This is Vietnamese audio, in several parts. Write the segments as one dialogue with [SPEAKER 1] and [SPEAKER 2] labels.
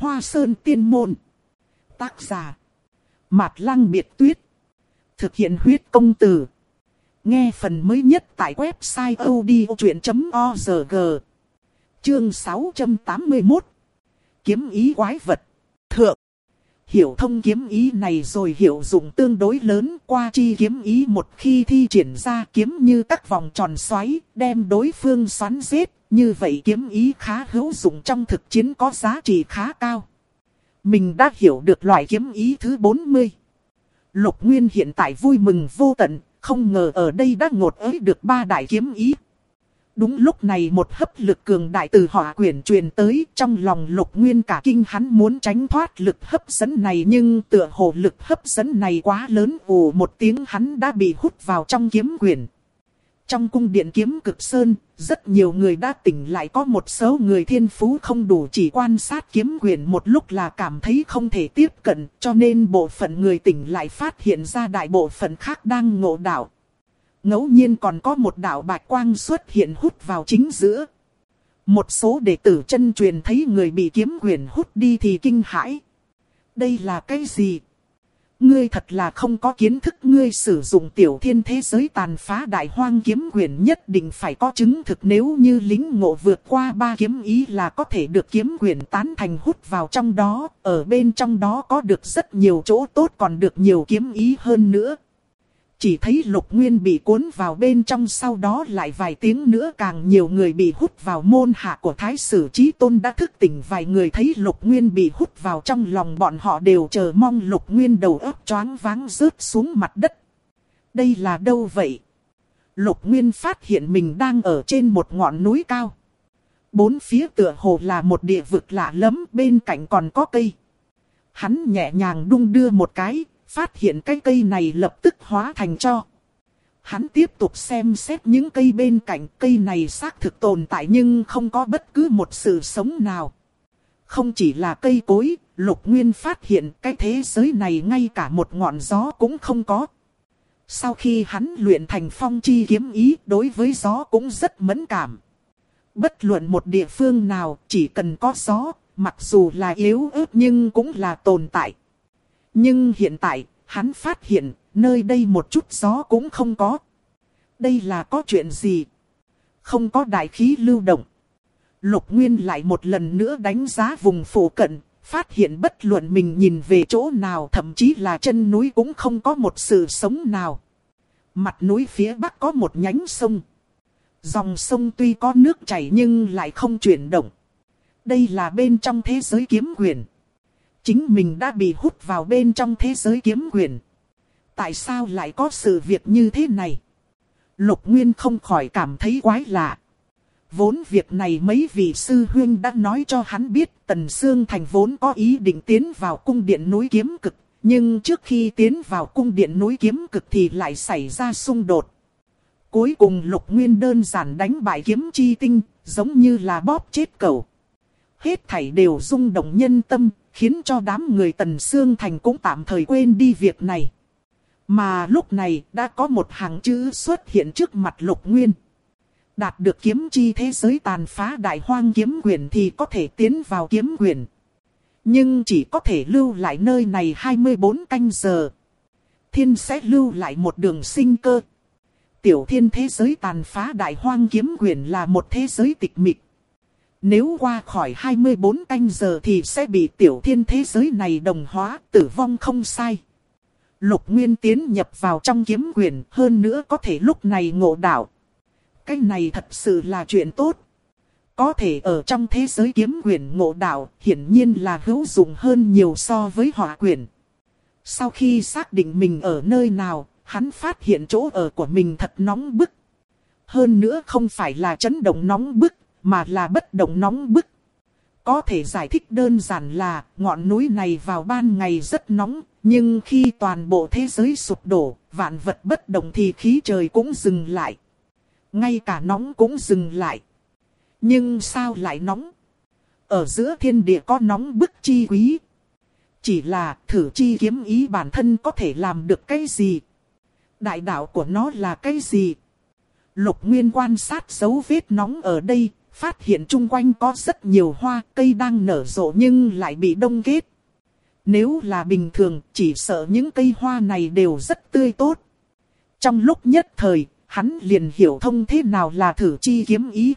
[SPEAKER 1] Hoa Sơn Tiên Môn. Tác giả Mạt Lăng Biệt Tuyết. Thực hiện huyết công từ. Nghe phần mới nhất tại website odchuyện.org. Chương 681. Kiếm ý quái vật. Thượng. Hiểu thông kiếm ý này rồi hiệu dụng tương đối lớn. Qua chi kiếm ý một khi thi triển ra kiếm như các vòng tròn xoáy, đem đối phương xoắn giết. Như vậy kiếm ý khá hữu dụng trong thực chiến, có giá trị khá cao. Mình đã hiểu được loại kiếm ý thứ 40. Lục Nguyên hiện tại vui mừng vô tận, không ngờ ở đây đã ngột ới được 3 đại kiếm ý. Đúng lúc này một hấp lực cường đại từ hỏa quyển truyền tới, trong lòng Lục Nguyên cả kinh, hắn muốn tránh thoát lực hấp dẫn này nhưng tựa hồ lực hấp dẫn này quá lớn, ù một tiếng hắn đã bị hút vào trong kiếm quyển. Trong cung điện Kiếm Cực Sơn, rất nhiều người đã tỉnh lại, có một số người thiên phú không đủ, chỉ quan sát kiếm quyển một lúc là cảm thấy không thể tiếp cận, cho nên bộ phận người tỉnh lại phát hiện ra đại bộ phận khác đang ngộ đạo. Ngẫu nhiên còn có một đạo bạch quang xuất hiện hút vào chính giữa. Một số đệ tử chân truyền thấy người bị kiếm quyển hút đi thì kinh hãi. Đây là cái gì? Ngươi thật là không có kiến thức, ngươi sử dụng tiểu thiên thế giới tàn phá đại hoang kiếm quyển nhất định phải có chứng thực, nếu như lính ngộ vượt qua 3 kiếm ý là có thể được kiếm quyển tán thành hút vào trong đó, ở bên trong đó có được rất nhiều chỗ tốt, còn được nhiều kiếm ý hơn nữa. Chỉ thấy Lục Nguyên bị cuốn vào bên trong, sau đó lại vài tiếng nữa càng nhiều người bị hút vào. Môn hạ của Thái Sử Chí Tôn đã thức tỉnh, vài người thấy Lục Nguyên bị hút vào, trong lòng bọn họ đều chờ mong Lục Nguyên đầu óc choáng váng rớt xuống mặt đất. Đây là đâu vậy? Lục Nguyên phát hiện mình đang ở trên một ngọn núi cao. Bốn phía tựa hồ là một địa vực lạ lẫm, bên cạnh còn có cây. Hắn nhẹ nhàng đung đưa một cái, phát hiện cái cây này lập tức hóa thành tro. Hắn tiếp tục xem xét những cây bên cạnh, cây này xác thực tồn tại nhưng không có bất cứ một sự sống nào. Không chỉ là cây cối, Lục Nguyên phát hiện cái thế giới này ngay cả một ngọn gió cũng không có. Sau khi hắn luyện thành phong chi kiếm ý, đối với gió cũng rất mẫn cảm. Bất luận một địa phương nào, chỉ cần có gió, mặc dù là yếu ớt nhưng cũng là tồn tại. Nhưng hiện tại, hắn phát hiện, nơi đây một chút gió cũng không có. Đây là có chuyện gì? Không có đại khí lưu động. Lục Nguyên lại một lần nữa đánh giá vùng phụ cận, phát hiện bất luận mình nhìn về chỗ nào, thậm chí là chân núi cũng không có một sự sống nào. Mặt núi phía bắc có một nhánh sông. Dòng sông tuy có nước chảy nhưng lại không chuyển động. Đây là bên trong thế giới kiếm quyển. Chính mình đã bị hút vào bên trong thế giới kiếm quyển. Tại sao lại có sự việc như thế này? Lục Nguyên không khỏi cảm thấy quái lạ. Vốn việc này mấy vị sư huynh đã nói cho hắn biết, Tần Sương Thành vốn có ý định tiến vào cung điện núi Kiếm Cực. Nhưng trước khi tiến vào cung điện núi Kiếm Cực thì lại xảy ra xung đột. Cuối cùng Lục Nguyên đơn giản đánh bại Kiếm Chi Tinh, giống như là bóp chết cẩu. Hết thảy đều rung động nhân tâm, khiến cho đám người Tần Sương Thành cũng tạm thời quên đi việc này. Mà lúc này đã có một hàng chữ xuất hiện trước mặt Lục Nguyên. Đạt được kiếm chi thế giới tàn phá đại hoang kiếm quyển thì có thể tiến vào kiếm quyển. Nhưng chỉ có thể lưu lại nơi này 24 canh giờ. Thiên sẽ lưu lại một đường sinh cơ. Tiểu thiên thế giới tàn phá đại hoang kiếm quyển là một thế giới tịch mịch. Nếu qua khỏi 24 canh giờ thì sẽ bị tiểu thiên thế giới này đồng hóa, tử vong không sai. Lục Nguyên tiến nhập vào trong kiếm quyển, hơn nữa có thể lúc này ngộ đạo. Cái này thật sự là chuyện tốt. Có thể ở trong thế giới kiếm quyển ngộ đạo, hiển nhiên là hữu dụng hơn nhiều so với hỏa quyển. Sau khi xác định mình ở nơi nào, hắn phát hiện chỗ ở của mình thật nóng bức. Hơn nữa không phải là chấn động nóng bức, mà là bất động nóng bức. Có thể giải thích đơn giản là ngọn núi này vào ban ngày rất nóng, nhưng khi toàn bộ thế giới sụp đổ, vạn vật bất động thì khí trời cũng dừng lại. Ngay cả nóng cũng dừng lại. Nhưng sao lại nóng? Ở giữa thiên địa có nóng bức chi quý. Chỉ là thử chi kiếm ý bản thân có thể làm được cái gì? Đại đạo của nó là cái gì? Lục Nguyên quan sát dấu vết nóng ở đây, phát hiện chung quanh có rất nhiều hoa cây đang nở rộ nhưng lại bị đông kết. Nếu là bình thường, chỉ sợ những cây hoa này đều rất tươi tốt. Trong lúc nhất thời, hắn liền hiểu thông thế nào là thử chi kiếm ý.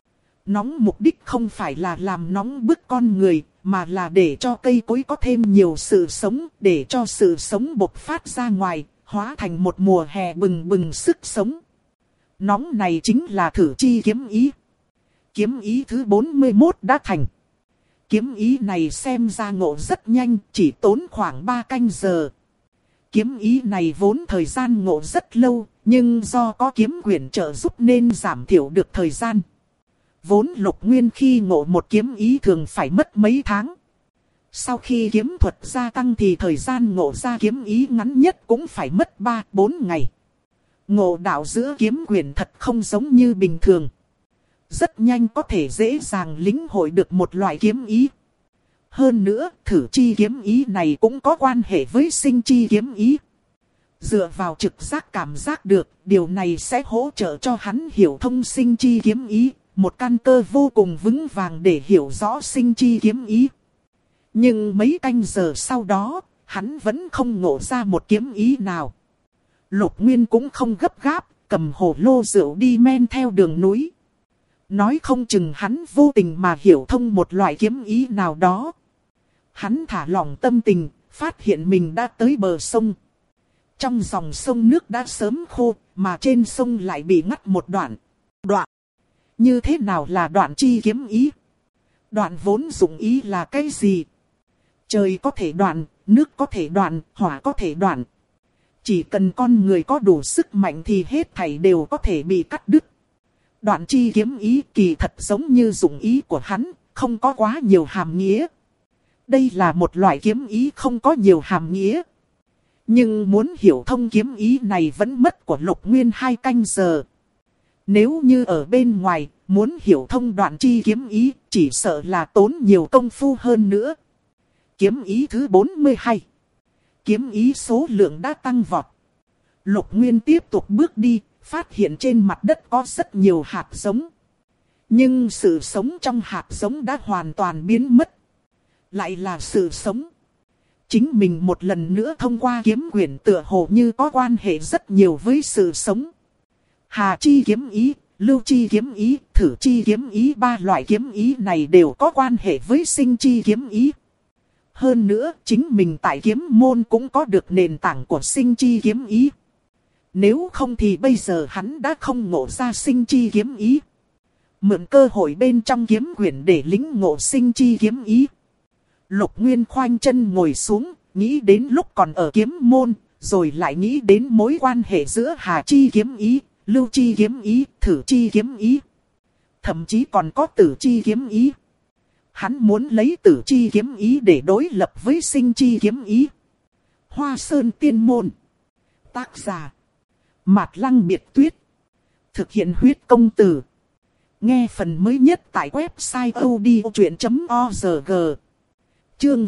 [SPEAKER 1] Nóng mục đích không phải là làm nóng bức con người, mà là để cho cây cối có thêm nhiều sự sống, để cho sự sống bộc phát ra ngoài, hóa thành một mùa hè bừng bừng sức sống. Nóng này chính là thử chi kiếm ý. Kiếm ý thứ 41 đã thành. Kiếm ý này xem ra ngộ rất nhanh, chỉ tốn khoảng 3 canh giờ. Kiếm ý này vốn thời gian ngộ rất lâu, nhưng do có kiếm quyển trợ giúp nên giảm thiểu được thời gian. Vốn Lục Nguyên khi ngộ một kiếm ý thường phải mất mấy tháng. Sau khi kiếm thuật gia tăng thì thời gian ngộ ra kiếm ý ngắn nhất cũng phải mất 3-4 ngày. Ngộ đạo giữa kiếm quyển thật không giống như bình thường. Rất nhanh có thể dễ dàng lĩnh hội được một loại kiếm ý. Hơn nữa, thử chi kiếm ý này cũng có quan hệ với sinh chi kiếm ý. Dựa vào trực giác cảm giác được, điều này sẽ hỗ trợ cho hắn hiểu thông sinh chi kiếm ý, một căn cơ vô cùng vững vàng để hiểu rõ sinh chi kiếm ý. Nhưng mấy canh giờ sau đó, hắn vẫn không ngộ ra một kiếm ý nào. Lục Nguyên cũng không gấp gáp, cầm hồ lô rượu đi men theo đường núi. Nói không chừng hắn vô tình mà hiểu thông một loại kiếm ý nào đó. Hắn thả lỏng tâm tình, phát hiện mình đã tới bờ sông. Trong dòng sông nước đã sớm khô, mà trên sông lại bị ngắt một đoạn. Đoạn? Như thế nào là đoạn chi kiếm ý? Đoạn vốn dụng ý là cái gì? Trời có thể đoạn, nước có thể đoạn, hỏa có thể đoạn. Chỉ cần con người có đủ sức mạnh thì hết thảy đều có thể bị cắt đứt. Đoạn chi kiếm ý kỳ thật giống như dụng ý của hắn, không có quá nhiều hàm nghĩa. Đây là một loại kiếm ý không có nhiều hàm nghĩa. Nhưng muốn hiểu thông kiếm ý này vẫn mất của Lục Nguyên 2 canh giờ. Nếu như ở bên ngoài, muốn hiểu thông đoạn chi kiếm ý, chỉ sợ là tốn nhiều công phu hơn nữa. Kiếm ý thứ 42. Kiếm ý số lượng đã tăng vọt. Lục Nguyên tiếp tục bước đi, phát hiện trên mặt đất có rất nhiều hạt giống. Nhưng sự sống trong hạt giống đã hoàn toàn biến mất. Lại là sự sống. Chính mình một lần nữa thông qua kiếm quyển tựa hồ như có quan hệ rất nhiều với sự sống. Hà chi kiếm ý, lưu chi kiếm ý, thử chi kiếm ý, 3 loại kiếm ý này đều có quan hệ với sinh chi kiếm ý. Hơn nữa, chính mình tại kiếm môn cũng có được nền tảng của sinh chi kiếm ý. Nếu không thì bây giờ hắn đã không ngộ ra sinh chi kiếm ý. Mượn cơ hội bên trong kiếm quyển để lĩnh ngộ sinh chi kiếm ý. Lục Nguyên khoanh chân ngồi xuống, nghĩ đến lúc còn ở kiếm môn, rồi lại nghĩ đến mối quan hệ giữa Hà chi kiếm ý, Lưu chi kiếm ý, Thử chi kiếm ý. Thậm chí còn có Tử chi kiếm ý. Hắn muốn lấy Tử chi kiếm ý để đối lập với sinh chi kiếm ý. Hoa Sơn Tiên Môn. Tác giả Mạt Lăng Biệt Tuyết. Thực hiện huyết công từ. Nghe phần mới nhất tại website odchuyện.org. Chương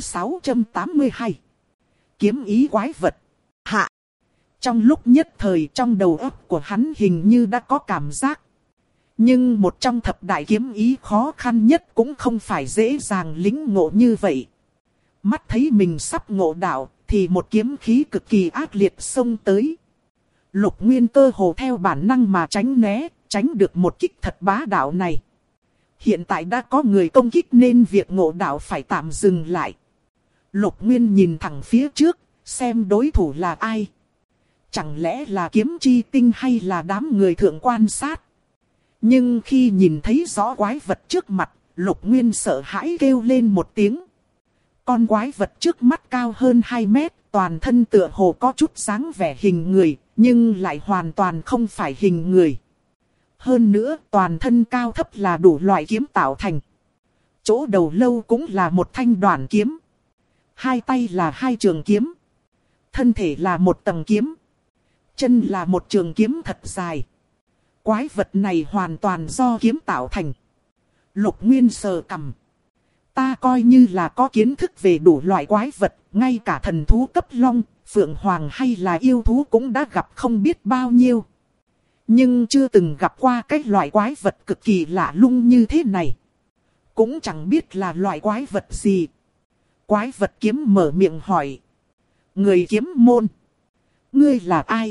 [SPEAKER 1] 682. Kiếm ý quái vật. Hạ. Trong lúc nhất thời trong đầu óc của hắn hình như đã có cảm giác. Nhưng một trong thập đại kiếm ý khó khăn nhất cũng không phải dễ dàng lĩnh ngộ như vậy. Mắt thấy mình sắp ngộ đạo thì một kiếm khí cực kỳ ác liệt xông tới. Lục Nguyên cơ hồ theo bản năng mà tránh né, tránh được một kích thật bá đạo này. Hiện tại đã có người công kích nên việc ngộ đạo phải tạm dừng lại. Lục Nguyên nhìn thẳng phía trước, xem đối thủ là ai. Chẳng lẽ là Kiếm Chi Tinh hay là đám người thượng quan sát? Nhưng khi nhìn thấy rõ quái vật trước mặt, Lục Nguyên sợ hãi kêu lên một tiếng. Con quái vật trước mắt cao hơn 2 mét, toàn thân tựa hồ có chút dáng vẻ hình người, nhưng lại hoàn toàn không phải hình người. Hơn nữa, toàn thân cao thấp là đủ loại kiếm tạo thành. Chỗ đầu lâu cũng là một thanh đoản kiếm. 2 tay là 2 trường kiếm. Thân thể là một tầng kiếm. Chân là một trường kiếm thật dài. Quái vật này hoàn toàn do kiếm tạo thành. Lục Nguyên sờ cằm. Ta coi như là có kiến thức về đủ loại quái vật, ngay cả thần thú cấp long, phượng hoàng hay là yêu thú cũng đã gặp không biết bao nhiêu. Nhưng chưa từng gặp qua cái loại quái vật cực kỳ lạ lùng như thế này. Cũng chẳng biết là loại quái vật gì. Quái vật kiếm mở miệng hỏi. Người kiếm môn. Ngươi là ai?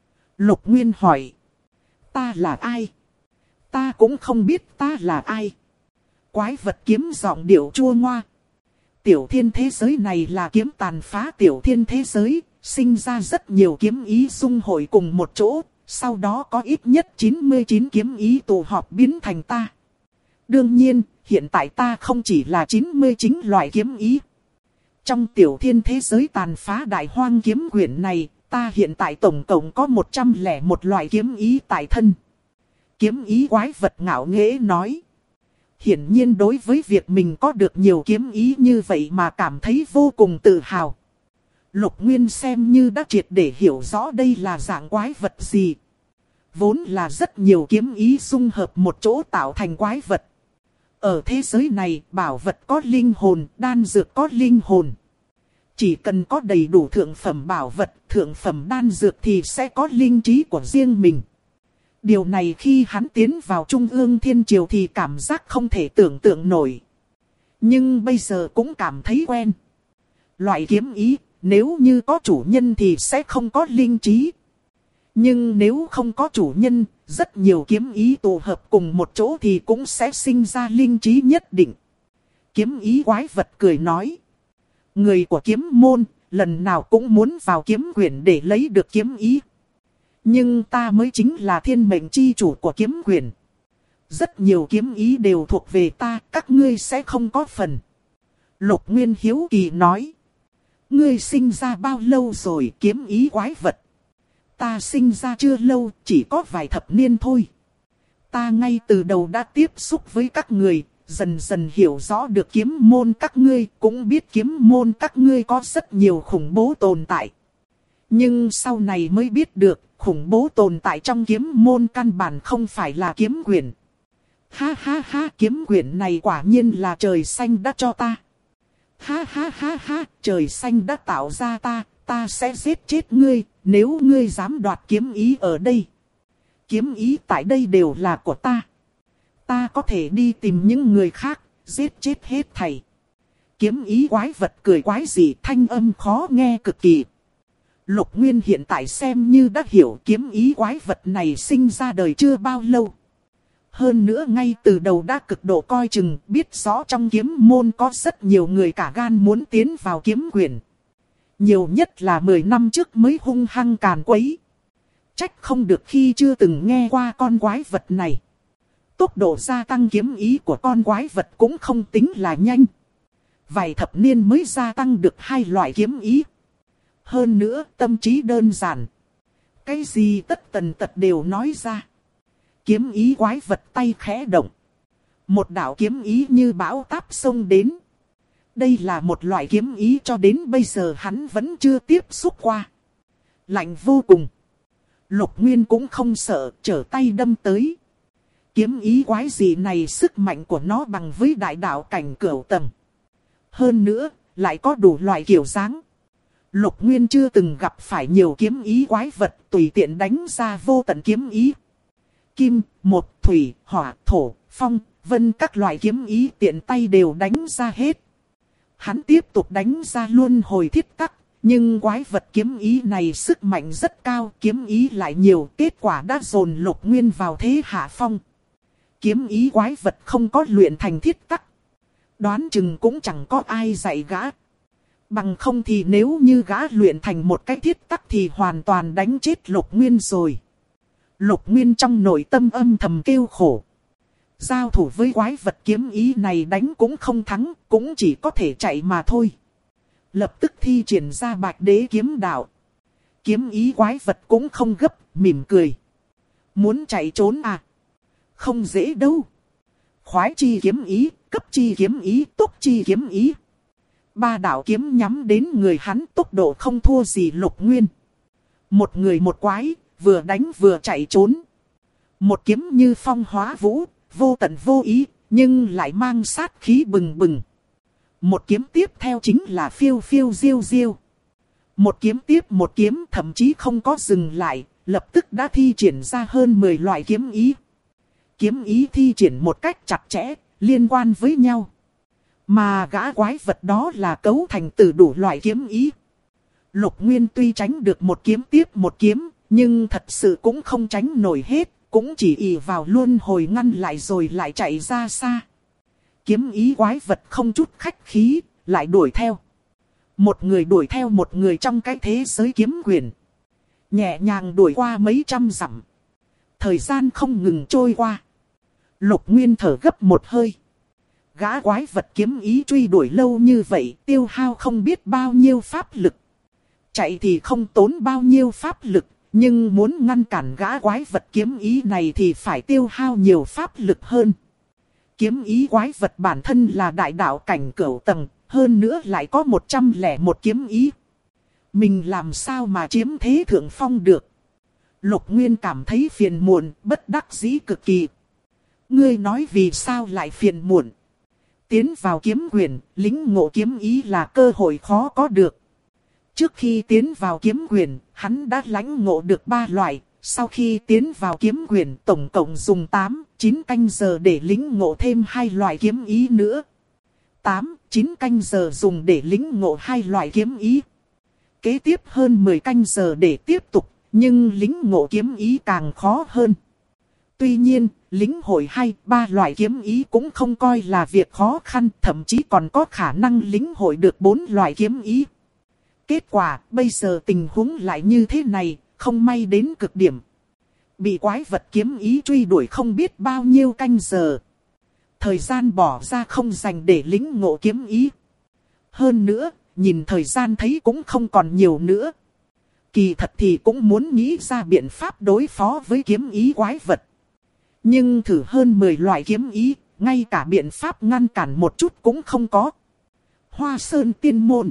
[SPEAKER 1] Lục Nguyên hỏi. Ta là ai? Ta cũng không biết ta là ai. Quái vật kiếm giọng điệu chua ngoa. Tiểu thiên thế giới này là kiếm tàn phá tiểu thiên thế giới, sinh ra rất nhiều kiếm ý xung hội cùng một chỗ, sau đó có ít nhất 99 kiếm ý tụ họp biến thành ta. Đương nhiên, hiện tại ta không chỉ là 99 loại kiếm ý. Trong tiểu thiên thế giới tàn phá đại hoang kiếm quyển này, ta hiện tại tổng cộng có 101 loại kiếm ý tại thân. Kiếm ý quái vật ngạo nghễ nói. Hiển nhiên đối với việc mình có được nhiều kiếm ý như vậy mà cảm thấy vô cùng tự hào. Lục Nguyên xem như đã triệt để hiểu rõ đây là dạng quái vật gì. Vốn là rất nhiều kiếm ý xung hợp một chỗ tạo thành quái vật. Ở thế giới này, bảo vật có linh hồn, đan dược có linh hồn. Chỉ cần có đầy đủ thượng phẩm bảo vật, thượng phẩm đan dược thì sẽ có linh trí của riêng mình. Điều này khi hắn tiến vào Trung ương Thiên Triều thì cảm giác không thể tưởng tượng nổi. Nhưng bây giờ cũng cảm thấy quen. Loại kiếm ý, nếu như có chủ nhân thì sẽ không có linh trí. Nhưng nếu không có chủ nhân, rất nhiều kiếm ý tụ hợp cùng một chỗ thì cũng sẽ sinh ra linh trí nhất định. Kiếm ý quái vật cười nói. Người của kiếm môn, lần nào cũng muốn vào kiếm quyển để lấy được kiếm ý. Nhưng ta mới chính là thiên mệnh chi chủ của kiếm quyển. Rất nhiều kiếm ý đều thuộc về ta, các ngươi sẽ không có phần. Lục Nguyên hiếu kỳ nói. Ngươi sinh ra bao lâu rồi kiếm ý quái vật? Ta sinh ra chưa lâu, chỉ có vài thập niên thôi. Ta ngay từ đầu đã tiếp xúc với các người, dần dần hiểu rõ được kiếm môn các ngươi, cũng biết kiếm môn các ngươi có rất nhiều khủng bố tồn tại. Nhưng sau này mới biết được, khủng bố tồn tại trong kiếm môn căn bản không phải là kiếm quyển. Ha ha ha, kiếm quyển này quả nhiên là trời xanh đã cho ta. Ha ha ha ha, trời xanh đã tạo ra ta, ta sẽ giết chết ngươi, nếu ngươi dám đoạt kiếm ý ở đây. Kiếm ý tại đây đều là của ta. Ta có thể đi tìm những người khác, giết chết hết thảy. Kiếm ý quái vật cười quái dị, thanh âm khó nghe cực kỳ. Lục Nguyên hiện tại xem như đã hiểu kiếm ý quái vật này sinh ra đời chưa bao lâu. Hơn nữa ngay từ đầu đã cực độ coi chừng, biết rõ trong kiếm môn có rất nhiều người cả gan muốn tiến vào kiếm quyển. Nhiều nhất là 10 năm trước mới hung hăng càn quấy. Trách không được khi chưa từng nghe qua con quái vật này. Tốc độ gia tăng kiếm ý của con quái vật cũng không tính là nhanh. Vài thập niên mới gia tăng được 2 loại kiếm ý. Hơn nữa tâm trí đơn giản. Cái gì tất tần tật đều nói ra. Kiếm ý quái vật tay khẽ động. Một đạo kiếm ý như bão táp xông đến. Đây là một loại kiếm ý cho đến bây giờ hắn vẫn chưa tiếp xúc qua. Lạnh vô cùng. Lục Nguyên cũng không sợ, trở tay đâm tới. Kiếm ý quái gì này sức mạnh của nó bằng với đại đạo cảnh cửu tầng. Hơn nữa, lại có đủ loại kiểu dáng. Lục Nguyên chưa từng gặp phải nhiều kiếm ý quái vật, tùy tiện đánh ra vô tận kiếm ý. Kim, một, thủy, hỏa, thổ, phong, vân các loại kiếm ý tiện tay đều đánh ra hết. Hắn tiếp tục đánh ra luân hồi thiết tắc, nhưng quái vật kiếm ý này sức mạnh rất cao, kiếm ý lại nhiều, kết quả đã dồn Lục Nguyên vào thế hạ phong. Kiếm ý quái vật không có luyện thành thiết tắc. Đoán chừng cũng chẳng có ai dạy gã. Bằng không thì nếu như gã luyện thành một cái thiết tắc thì hoàn toàn đánh chết Lục Nguyên rồi. Lục Nguyên trong nội tâm âm thầm kêu khổ. Giao thủ với quái vật kiếm ý này đánh cũng không thắng, cũng chỉ có thể chạy mà thôi. Lập tức thi triển ra Bạch Đế kiếm đạo. Kiếm ý quái vật cũng không gấp, mỉm cười. Muốn chạy trốn à? Không dễ đâu. Khoái chi kiếm ý, cấp chi kiếm ý, túc chi kiếm ý. 3 đạo kiếm nhắm đến người hắn, tốc độ không thua gì Lục Nguyên. Một người một quái, vừa đánh vừa chạy trốn. Một kiếm như phong hóa vũ, vô tận vô ý, nhưng lại mang sát khí bừng bừng. Một kiếm tiếp theo chính là phiêu phiêu diêu diêu. Một kiếm tiếp một kiếm, thậm chí không có dừng lại, lập tức đã thi triển ra hơn 10 loại kiếm ý. Kiếm ý thi triển một cách chặt chẽ, liên quan với nhau. Mà gã quái vật đó là cấu thành từ đủ loại kiếm ý. Lục Nguyên tuy tránh được một kiếm tiếp một kiếm, nhưng thật sự cũng không tránh nổi hết, cũng chỉ ỷ vào luân hồi ngăn lại rồi lại chạy ra xa. Kiếm ý quái vật không chút khách khí, lại đuổi theo. Một người đuổi theo một người trong cái thế giới kiếm quyền. Nhẹ nhàng đuổi qua mấy trăm dặm. Thời gian không ngừng trôi qua. Lục Nguyên thở gấp một hơi. Gã quái vật kiếm ý truy đuổi lâu như vậy, tiêu hao không biết bao nhiêu pháp lực. Chạy thì không tốn bao nhiêu pháp lực, nhưng muốn ngăn cản gã quái vật kiếm ý này thì phải tiêu hao nhiều pháp lực hơn. Kiếm ý quái vật bản thân là đại đạo cảnh cửu tầng, hơn nữa lại có 101 kiếm ý. Mình làm sao mà chiếm thế thượng phong được? Lục Nguyên cảm thấy phiền muộn, bất đắc dĩ cực kỳ. Ngươi nói vì sao lại phiền muộn? Tiến vào kiếm quyền, lĩnh ngộ kiếm ý là cơ hội khó có được. Trước khi tiến vào kiếm quyền, hắn đã lãnh ngộ được 3 loại. Sau khi tiến vào kiếm quyền, tổng cộng dùng 8-9 canh giờ để lĩnh ngộ thêm 2 loại kiếm ý nữa. 8-9 canh giờ dùng để lĩnh ngộ 2 loại kiếm ý. Kế tiếp hơn 10 canh giờ để tiếp tục, nhưng lĩnh ngộ kiếm ý càng khó hơn. Tuy nhiên, lĩnh hội 2-3 loại kiếm ý cũng không coi là việc khó khăn, thậm chí còn có khả năng lĩnh hội được 4 loại kiếm ý. Kết quả, bây giờ tình huống lại như thế này, không may đến cực điểm. Bị quái vật kiếm ý truy đuổi không biết bao nhiêu canh giờ. Thời gian bỏ ra không dành để lĩnh ngộ kiếm ý. Hơn nữa, nhìn thời gian thấy cũng không còn nhiều nữa. Kỳ thật thì cũng muốn nghĩ ra biện pháp đối phó với kiếm ý quái vật. Nhưng thử hơn 10 loại kiếm ý, ngay cả biện pháp ngăn cản một chút cũng không có. Hoa Sơn Tiên Môn.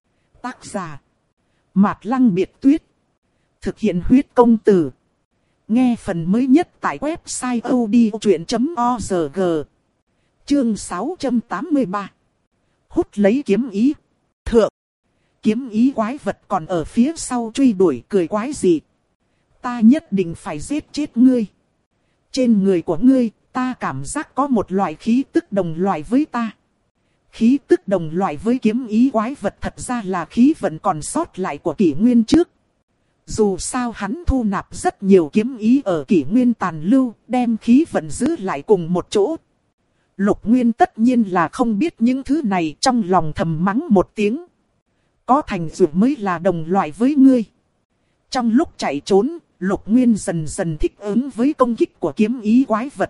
[SPEAKER 1] Tác giả Mạt Lăng Biệt Tuyết. Thực hiện huyết công từ. Nghe phần mới nhất tại website odchuyện.org. Chương 683. Hút lấy kiếm ý. Thượng. Kiếm ý quái vật còn ở phía sau truy đuổi, cười quái gì? Ta nhất định phải giết chết ngươi. Trên người của ngươi, ta cảm giác có một loại khí tức đồng loại với ta. Khí tức đồng loại với kiếm ý quái vật thật ra là khí vận còn sót lại của kỷ nguyên trước. Dù sao hắn thu nạp rất nhiều kiếm ý ở kỷ nguyên tàn lưu, đem khí vận giữ lại cùng một chỗ. Lục Nguyên tất nhiên là không biết những thứ này, trong lòng thầm mắng một tiếng. Có thành tựu mới là đồng loại với ngươi. Trong lúc chạy trốn, Lục Nguyên dần dần thích ứng với công kích của kiếm ý quái vật.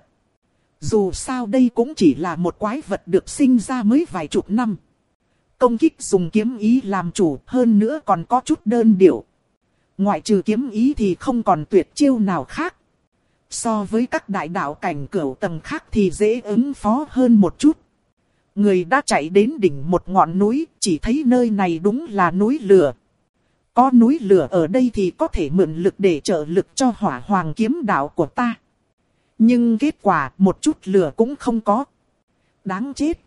[SPEAKER 1] Dù sao đây cũng chỉ là một quái vật được sinh ra mới vài chục năm. Công kích dùng kiếm ý làm chủ, hơn nữa còn có chút đơn điệu. Ngoại trừ kiếm ý thì không còn tuyệt chiêu nào khác. So với các đại đạo cảnh cửu tầng khác thì dễ ứng phó hơn một chút. Người đã chạy đến đỉnh một ngọn núi, chỉ thấy nơi này đúng là núi lửa. Có núi lửa ở đây thì có thể mượn lực để trợ lực cho Hỏa Hoàng kiếm đạo của ta. Nhưng kết quả một chút lửa cũng không có. Đáng chết.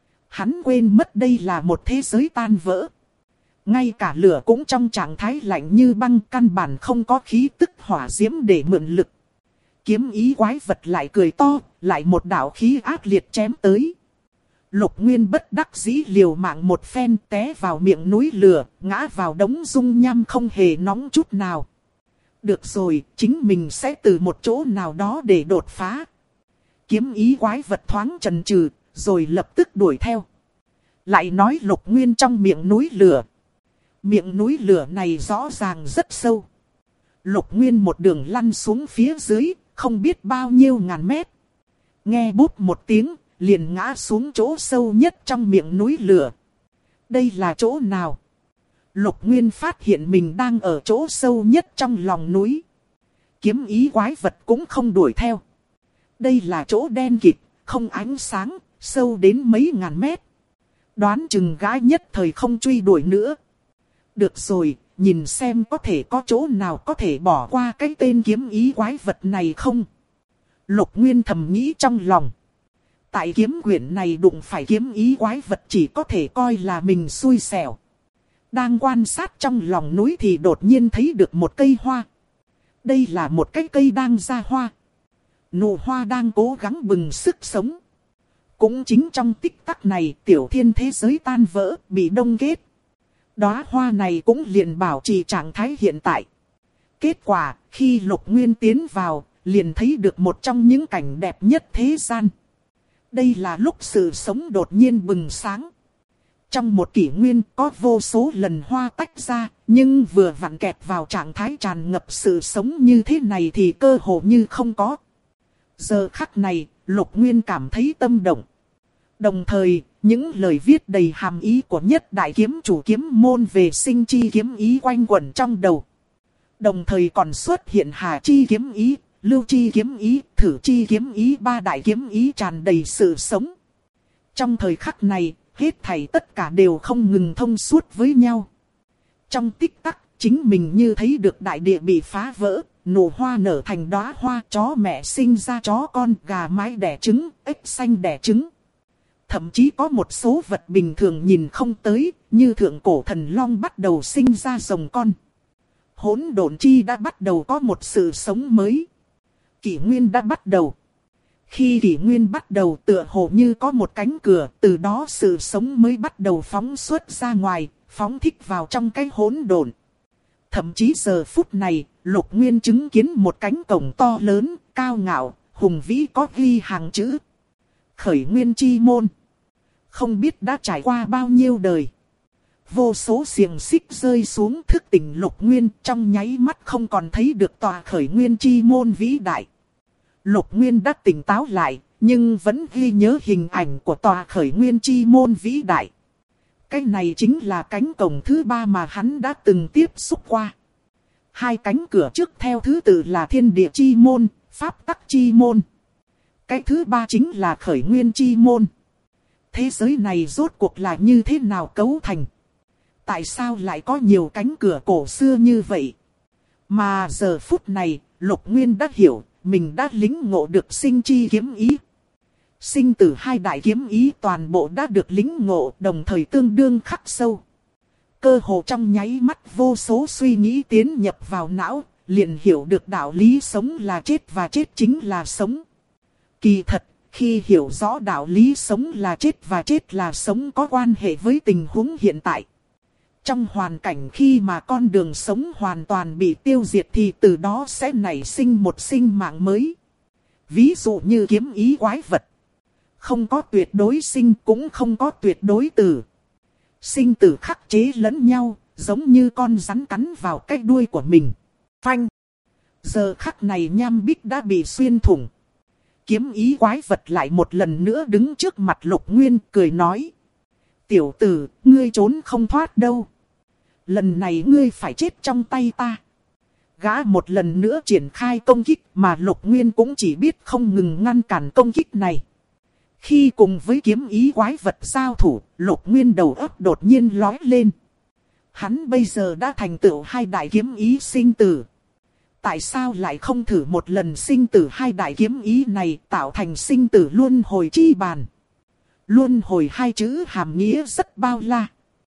[SPEAKER 1] Hắn quên mất đây là một thế giới tan vỡ. Ngay cả lửa cũng trong trạng thái lạnh như băng, căn bản không có khí tức hỏa diễm để mượn lực. Kiếm ý quái vật lại cười to, lại một đạo khí ác liệt chém tới. Lục Nguyên bất đắc dĩ liều mạng một phen, té vào miệng núi lửa, ngã vào đống dung nham không hề nóng chút nào. Được rồi, chính mình sẽ từ một chỗ nào đó để đột phá. Kiếm ý quái vật thoáng chần chừ, rồi lập tức đuổi theo. Lại nói Lục Nguyên trong miệng núi lửa. Miệng núi lửa này rõ ràng rất sâu. Lục Nguyên một đường lăn xuống phía dưới, không biết bao nhiêu ngàn mét. Nghe búp một tiếng, liền ngã xuống chỗ sâu nhất trong miệng núi lửa. Đây là chỗ nào? Lục Nguyên phát hiện mình đang ở chỗ sâu nhất trong lòng núi. Kiếm ý quái vật cũng không đuổi theo. Đây là chỗ đen kịt, không ánh sáng, sâu đến mấy ngàn mét. Đoán chừng gái nhất thời không truy đuổi nữa. Được rồi, nhìn xem có thể có chỗ nào có thể bỏ qua cái tên kiếm ý quái vật này không? Lục Nguyên thầm nghĩ trong lòng. Tại kiếm quyển này đụng phải kiếm ý quái vật chỉ có thể coi là mình xui xẻo. Đang quan sát trong lòng núi thì đột nhiên thấy được một cây hoa. Đây là một cái cây đang ra hoa. Nụ hoa đang cố gắng bừng sức sống. Cũng chính trong tích tắc này, tiểu thiên thế giới tan vỡ, bị đông kết. Đóa hoa này cũng liền bảo trì trạng thái hiện tại. Kết quả, khi Lục Nguyên tiến vào, liền thấy được một trong những cảnh đẹp nhất thế gian. Đây là lúc sự sống đột nhiên bừng sáng. Trong một kỷ nguyên có vô số lần hoa tách ra, nhưng vừa vặn kẹt vào trạng thái tràn ngập sự sống như thế này thì cơ hồ như không có. Giờ khắc này, Lục Nguyên cảm thấy tâm động. Đồng thời, những lời viết đầy hàm ý của nhất đại kiếm chủ kiếm môn về sinh chi kiếm ý quanh quẩn trong đầu. Đồng thời còn xuất hiện hà chi kiếm ý, lưu chi kiếm ý, thử chi kiếm ý, ba đại kiếm ý tràn đầy sự sống. Trong thời khắc này, hết thảy tất cả đều không ngừng thông suốt với nhau. Trong tích tắc, chính mình như thấy được đại địa bị phá vỡ, nụ hoa nở thành đóa hoa, chó mẹ sinh ra chó con, gà mái đẻ trứng, ếch xanh đẻ trứng. Thậm chí có một số vật bình thường nhìn không tới, như thượng cổ thần long bắt đầu sinh ra rồng con. Hỗn độn chi đã bắt đầu có một sự sống mới. Kỷ nguyên đã bắt đầu. Khi kỷ nguyên bắt đầu tựa hồ như có một cánh cửa, từ đó sự sống mới bắt đầu phóng xuất ra ngoài, phóng thích vào trong cái hỗn độn. Thậm chí giờ phút này, Lục Nguyên chứng kiến một cánh cổng to lớn, cao ngạo, hùng vĩ có ghi hàng chữ. Khởi nguyên chi môn. Không biết đã trải qua bao nhiêu đời. Vô số xiềng xích rơi xuống thức tỉnh Lục Nguyên, trong nháy mắt không còn thấy được tòa khởi nguyên chi môn vĩ đại. Lục Nguyên đã tỉnh táo lại, nhưng vẫn ghi nhớ hình ảnh của tòa khởi nguyên chi môn vĩ đại. Cái này chính là cánh cổng thứ ba mà hắn đã từng tiếp xúc qua. Hai cánh cửa trước theo thứ tự là thiên địa chi môn, pháp tắc chi môn. Cái thứ ba chính là khởi nguyên chi môn. Thế giới này rốt cuộc là như thế nào cấu thành? Tại sao lại có nhiều cánh cửa cổ xưa như vậy? Mà giờ phút này, Lục Nguyên đã hiểu, mình đã lĩnh ngộ được sinh chi kiếm ý. Sinh tử hai đại kiếm ý toàn bộ đã được lĩnh ngộ, đồng thời tương đương khắc sâu. Cơ hồ trong nháy mắt vô số suy nghĩ tiến nhập vào não, liền hiểu được đạo lý sống là chết và chết chính là sống. Kỳ thật, khi hiểu rõ đạo lý sống là chết và chết là sống có quan hệ với tình huống hiện tại. Trong hoàn cảnh khi mà con đường sống hoàn toàn bị tiêu diệt thì từ đó sẽ nảy sinh một sinh mạng mới. Ví dụ như kiếm ý quái vật. Không có tuyệt đối sinh cũng không có tuyệt đối tử. Sinh tử khắc chế lẫn nhau, giống như con rắn cắn vào cái đuôi của mình. Phanh! Giờ khắc này nham bích đã bị xuyên thủng. Kiếm ý quái vật lại một lần nữa đứng trước mặt Lục Nguyên cười nói. Tiểu tử, ngươi trốn không thoát đâu. Lần này ngươi phải chết trong tay ta. Gã một lần nữa triển khai công kích mà Lục Nguyên cũng chỉ biết không ngừng ngăn cản công kích này. Khi cùng với kiếm ý quái vật giao thủ, Lục Nguyên đầu óc đột nhiên lói lên. Hắn bây giờ đã thành tựu hai đại kiếm ý sinh tử. Tại sao lại không thử một lần sinh tử hai đại kiếm ý này tạo thành sinh tử luân hồi chi bàn? Luân hồi hai chữ hàm nghĩa rất bao la.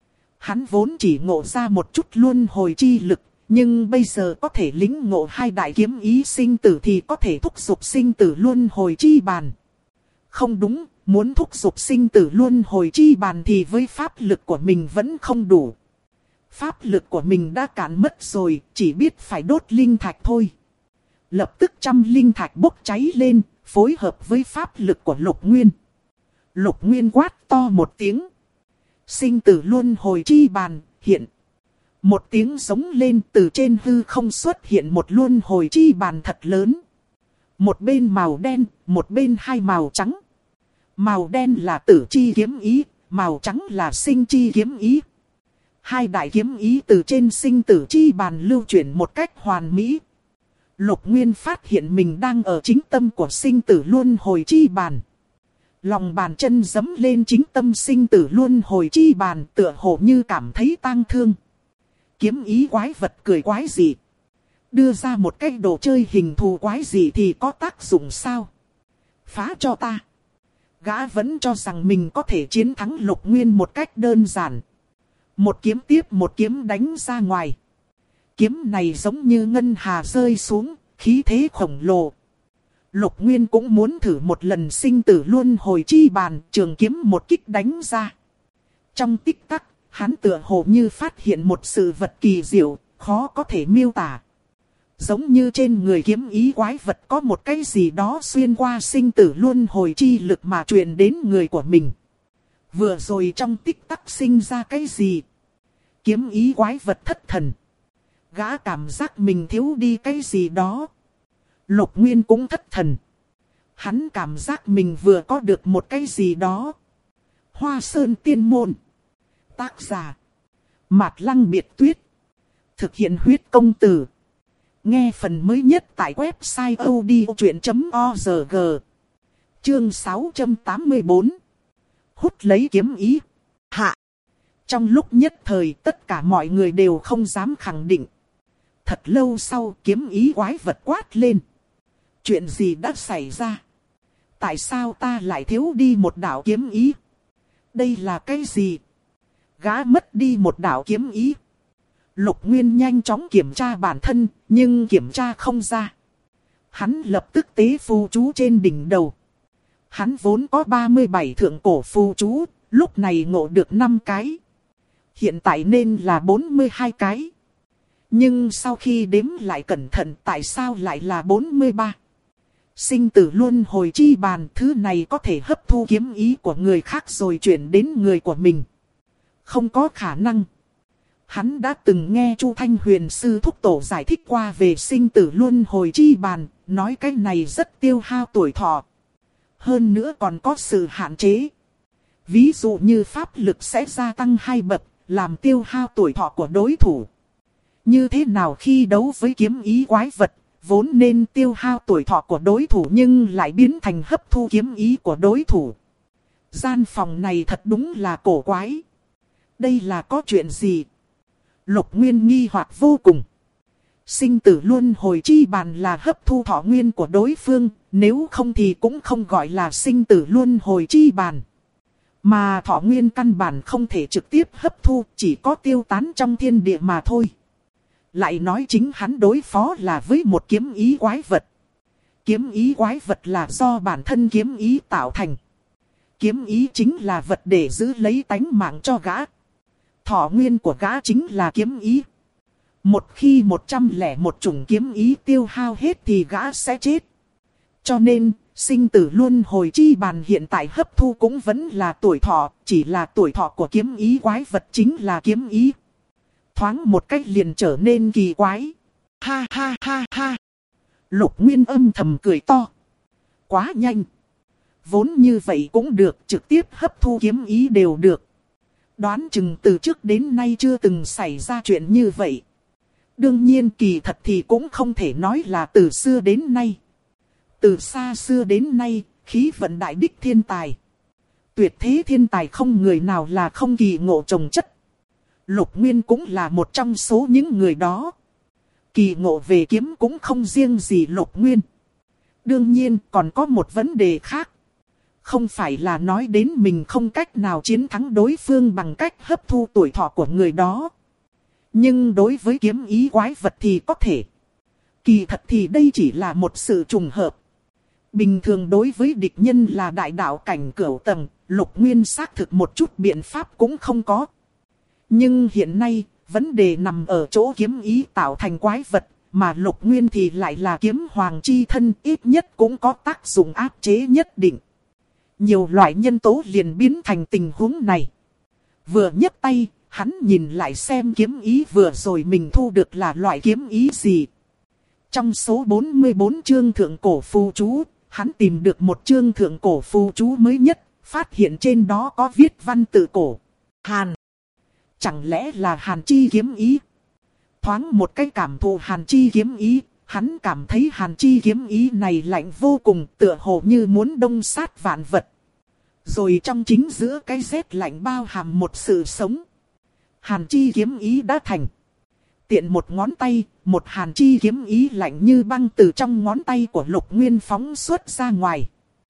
[SPEAKER 1] Hắn vốn chỉ ngộ ra một chút luân hồi chi lực, nhưng bây giờ có thể lĩnh ngộ hai đại kiếm ý sinh tử thì có thể thúc giục sinh tử luân hồi chi bàn. Không đúng, muốn thúc giục sinh tử luân hồi chi bàn thì với pháp lực của mình vẫn không đủ. Pháp lực của mình đã cạn mất rồi, chỉ biết phải đốt linh thạch thôi. Lập tức 100 linh thạch bốc cháy lên, phối hợp với pháp lực của Lục Nguyên. Lục Nguyên quát to một tiếng. Sinh tử luân hồi chi bàn, hiện. Một tiếng giống lên từ trên hư không xuất hiện một luân hồi chi bàn thật lớn. Một bên màu đen, một bên hai màu trắng. Màu đen là tử chi kiếm ý, màu trắng là sinh chi kiếm ý. Hai đại kiếm ý từ trên sinh tử chi bàn lưu chuyển một cách hoàn mỹ. Lục Nguyên phát hiện mình đang ở chính tâm của sinh tử luân hồi chi bàn. Lòng bàn chân giẫm lên chính tâm sinh tử luân hồi chi bàn tựa hồ như cảm thấy tang thương. Kiếm ý quái vật cười quái dị. Đưa ra một cái đồ chơi hình thù quái dị thì có tác dụng sao? Phá cho ta. Gã vẫn cho rằng mình có thể chiến thắng Lục Nguyên một cách đơn giản. Một kiếm tiếp một kiếm đánh ra ngoài. kiếm này giống như ngân hà rơi xuống, khí thế khổng lồ. Lục Nguyên cũng muốn thử một lần sinh tử luân hồi chi bàn, trường kiếm một kích đánh ra. Trong tích tắc, hắn tựa hồ như phát hiện một sự vật kỳ diệu, khó có thể miêu tả. Giống như trên người kiếm ý quái vật có một cái gì đó xuyên qua sinh tử luân hồi chi lực mà truyền đến người của mình. Vừa rồi trong tích tắc sinh ra cái gì? Kiếm ý quái vật thất thần. Gã cảm giác mình thiếu đi cái gì đó. Lục Nguyên cũng thất thần. Hắn cảm giác mình vừa có được một cái gì đó. Hoa Sơn Tiên Môn. Tác giả Mạt Lăng Biệt Tuyết. Thực hiện huyết công từ. Nghe phần mới nhất tại website odchuyện.org. Chương 684. Hút lấy kiếm ý. Hạ. Trong lúc nhất thời tất cả mọi người đều không dám khẳng định. Thật lâu sau kiếm ý quái vật quát lên. Chuyện gì đã xảy ra? Tại sao ta lại thiếu đi một đạo kiếm ý? Đây là cái gì? Gã mất đi một đạo kiếm ý. Lục Nguyên nhanh chóng kiểm tra bản thân, nhưng kiểm tra không ra. Hắn lập tức tế phù chú trên đỉnh đầu. Hắn vốn có 37 thượng cổ phù chú, lúc này ngộ được 5 cái. Hiện tại nên là 42 cái. Nhưng sau khi đếm lại cẩn thận, tại sao lại là 43? Sinh tử luân hồi chi bàn, thứ này có thể hấp thu kiếm ý của người khác rồi chuyển đến người của mình. Không có khả năng. Hắn đã từng nghe Chu Thanh Huyền sư thúc tổ giải thích qua về sinh tử luân hồi chi bàn, nói cái này rất tiêu hao tuổi thọ. Hơn nữa còn có sự hạn chế. Ví dụ như pháp lực sẽ gia tăng 2 bậc, làm tiêu hao tuổi thọ của đối thủ. Như thế nào khi đấu với kiếm ý quái vật, vốn nên tiêu hao tuổi thọ của đối thủ nhưng lại biến thành hấp thu kiếm ý của đối thủ. Gian phòng này thật đúng là cổ quái. Đây là có chuyện gì? Lục Nguyên nghi hoặc vô cùng. Sinh tử luân hồi chi bàn là hấp thu thọ nguyên của đối phương, nếu không thì cũng không gọi là sinh tử luân hồi chi bàn. Mà thọ nguyên căn bản không thể trực tiếp hấp thu, chỉ có tiêu tán trong thiên địa mà thôi. Lại nói chính hắn đối phó là với một kiếm ý quái vật. Kiếm ý quái vật là do bản thân kiếm ý tạo thành. Kiếm ý chính là vật để giữ lấy tánh mạng cho gã. Thọ nguyên của gã chính là kiếm ý. Một khi 101 chủng kiếm ý tiêu hao hết thì gã sẽ chết. Cho nên, sinh tử luân hồi chi bàn hiện tại hấp thu cũng vẫn là tuổi thọ, chỉ là tuổi thọ của kiếm ý quái vật chính là kiếm ý. Thoáng một cách liền trở nên kỳ quái. Ha ha ha ha. Lục Nguyên âm thầm cười to. Quá nhanh. Vốn như vậy cũng được, trực tiếp hấp thu kiếm ý đều được. Đoán chừng từ trước đến nay chưa từng xảy ra chuyện như vậy. Đương nhiên kỳ thật thì cũng không thể nói là từ xưa đến nay. Từ xa xưa đến nay, khí vận đại đích thiên tài. Tuyệt thế thiên tài không người nào là không kỳ ngộ trồng chất. Lục Nguyên cũng là một trong số những người đó. Kỳ ngộ về kiếm cũng không riêng gì Lục Nguyên. Đương nhiên còn có một vấn đề khác. Không phải là nói đến mình không cách nào chiến thắng đối phương bằng cách hấp thu tuổi thọ của người đó. Nhưng đối với kiếm ý quái vật thì có thể. Kỳ thật thì đây chỉ là một sự trùng hợp. Bình thường đối với địch nhân là đại đạo cảnh cửu tầng, Lục Nguyên xác thực một chút biện pháp cũng không có. Nhưng hiện nay, vấn đề nằm ở chỗ kiếm ý tạo thành quái vật, mà Lục Nguyên thì lại là kiếm hoàng chi thân, ít nhất cũng có tác dụng áp chế nhất định. Nhiều loại nhân tố liền biến thành tình huống này. Vừa nhấc tay, hắn nhìn lại xem kiếm ý vừa rồi mình thu được là loại kiếm ý gì. Trong số 44 chương thượng cổ phù chú, hắn tìm được một chương thượng cổ phù chú mới nhất, phát hiện trên đó có viết văn tự cổ. Hàn. Chẳng lẽ là Hàn chi kiếm ý? Thoáng một cái cảm thụ Hàn chi kiếm ý, hắn cảm thấy Hàn chi kiếm ý này lạnh vô cùng, tựa hồ như muốn đông sát vạn vật. Rồi trong chính giữa cái rét lạnh bao hàm một sự sống. Hàn chi kiếm ý đã thành. Tiện một ngón tay, một hàn chi kiếm ý lạnh như băng từ trong ngón tay của Lục Nguyên phóng xuất ra ngoài.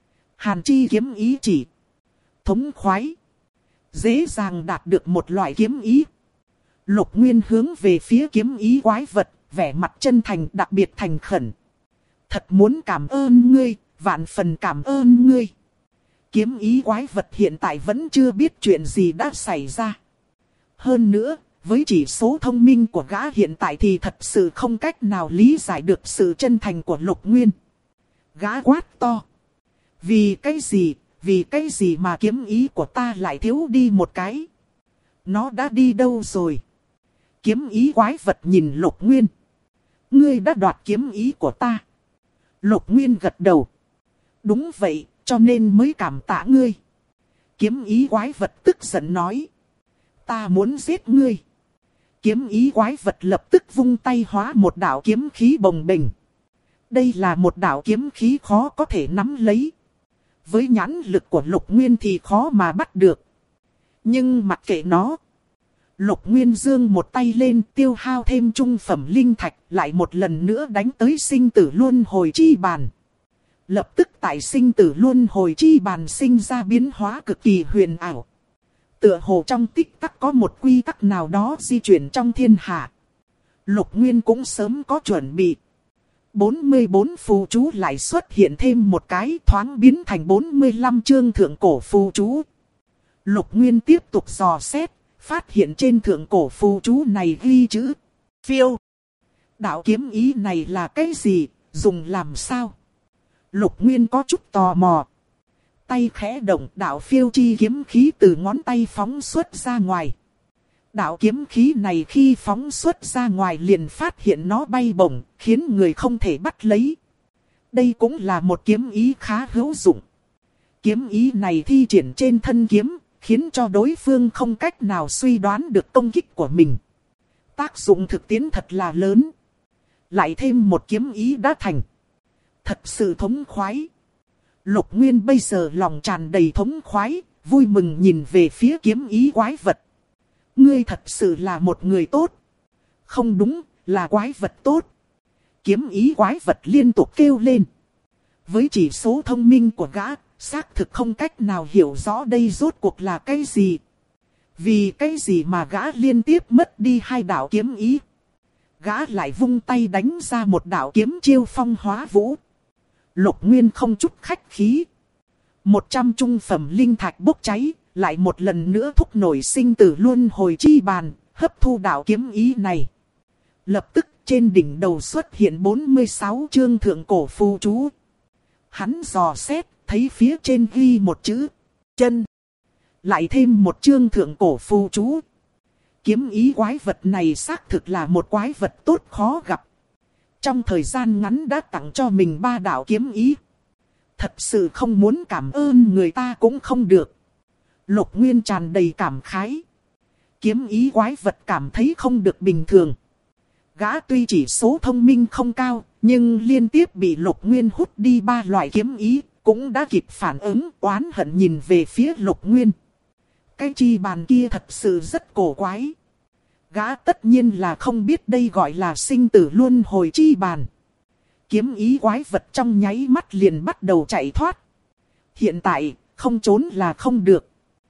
[SPEAKER 1] Hàn chi kiếm ý chỉ thống khoái. Dễ dàng đạt được một loại kiếm ý. Lục Nguyên hướng về phía kiếm ý quái vật, vẻ mặt chân thành đặc biệt thành khẩn. Thật muốn cảm ơn ngươi, vạn phần cảm ơn ngươi. Kiếm ý quái vật hiện tại vẫn chưa biết chuyện gì đã xảy ra. Hơn nữa, với chỉ số thông minh của gã hiện tại thì thật sự không cách nào lý giải được sự chân thành của Lục Nguyên. Gã quát to. Vì cái gì mà kiếm ý của ta lại thiếu đi một cái? Nó đã đi đâu rồi? Kiếm ý quái vật nhìn Lục Nguyên. Ngươi đã đoạt kiếm ý của ta. Lục Nguyên gật đầu. Đúng vậy, cho nên mới cảm tạ ngươi. Kiếm ý quái vật tức giận nói. Ta muốn giết ngươi. Kiếm ý quái vật lập tức vung tay hóa một đạo kiếm khí bồng bềnh. Đây là một đạo kiếm khí khó có thể nắm lấy. Với nhãn lực của Lục Nguyên thì khó mà bắt được. Nhưng mặc kệ nó. Lục Nguyên giương một tay lên tiêu hao thêm trung phẩm linh thạch, lại một lần nữa đánh tới sinh tử luân hồi chi bàn. Lập tức tại sinh tử luân hồi chi bàn sinh ra biến hóa cực kỳ huyền ảo. Tựa hồ trong tích tắc có một quy tắc nào đó di chuyển trong thiên hạ. Lục Nguyên cũng sớm có chuẩn bị. 44 phù chú lại xuất hiện thêm một cái, thoáng biến thành 45 chương thượng cổ phù chú. Lục Nguyên tiếp tục dò xét, phát hiện trên thượng cổ phù chú này ghi chữ phiêu. Đạo kiếm ý này là cái gì, dùng làm sao? Lục Nguyên có chút tò mò. Tay khẽ động, đạo phiêu chi kiếm khí từ ngón tay phóng xuất ra ngoài. Đạo kiếm khí này khi phóng xuất ra ngoài liền phát hiện nó bay bổng, khiến người không thể bắt lấy. Đây cũng là một kiếm ý khá hữu dụng. Kiếm ý này thi triển trên thân kiếm, khiến cho đối phương không cách nào suy đoán được công kích của mình. Tác dụng thực tiễn thật là lớn. Lại thêm một kiếm ý đã thành. Thật sự thống khoái. Lục Nguyên bây giờ lòng tràn đầy thống khoái, vui mừng nhìn về phía kiếm ý quái vật. Ngươi thật sự là một người tốt. Không đúng, là quái vật tốt. Kiếm ý quái vật liên tục kêu lên. Với chỉ số thông minh của gã, xác thực không cách nào hiểu rõ đây rốt cuộc là cái gì. Vì cái gì mà gã liên tiếp mất đi hai đạo kiếm ý. Gã lại vung tay đánh ra một đạo kiếm chiêu phong hóa vũ. Lục Nguyên không chút khách khí. 100 trung phẩm linh thạch bốc cháy, lại một lần nữa thúc nổi sinh tử luân hồi chi bàn, hấp thu đạo kiếm ý này. Lập tức trên đỉnh đầu xuất hiện 46 chương thượng cổ phù chú. Hắn dò xét, thấy phía trên ghi một chữ chân. Lại thêm một chương thượng cổ phù chú. Kiếm ý quái vật này xác thực là một quái vật tốt khó gặp. Trong thời gian ngắn đã tặng cho mình 3 đạo kiếm ý. Thật sự không muốn cảm ơn người ta cũng không được. Lục Nguyên tràn đầy cảm khái. Kiếm ý quái vật cảm thấy không được bình thường. Gã tuy chỉ số thông minh không cao, nhưng liên tiếp bị Lục Nguyên hút đi 3 loại kiếm ý, cũng đã kịp phản ứng, oán hận nhìn về phía Lục Nguyên. Cái chi bàn kia thật sự rất cổ quái. Gã tất nhiên là không biết đây gọi là sinh tử luân hồi chi bàn. Kiếm ý quái vật trong nháy mắt liền bắt đầu chạy thoát. Hiện tại, không trốn là không được.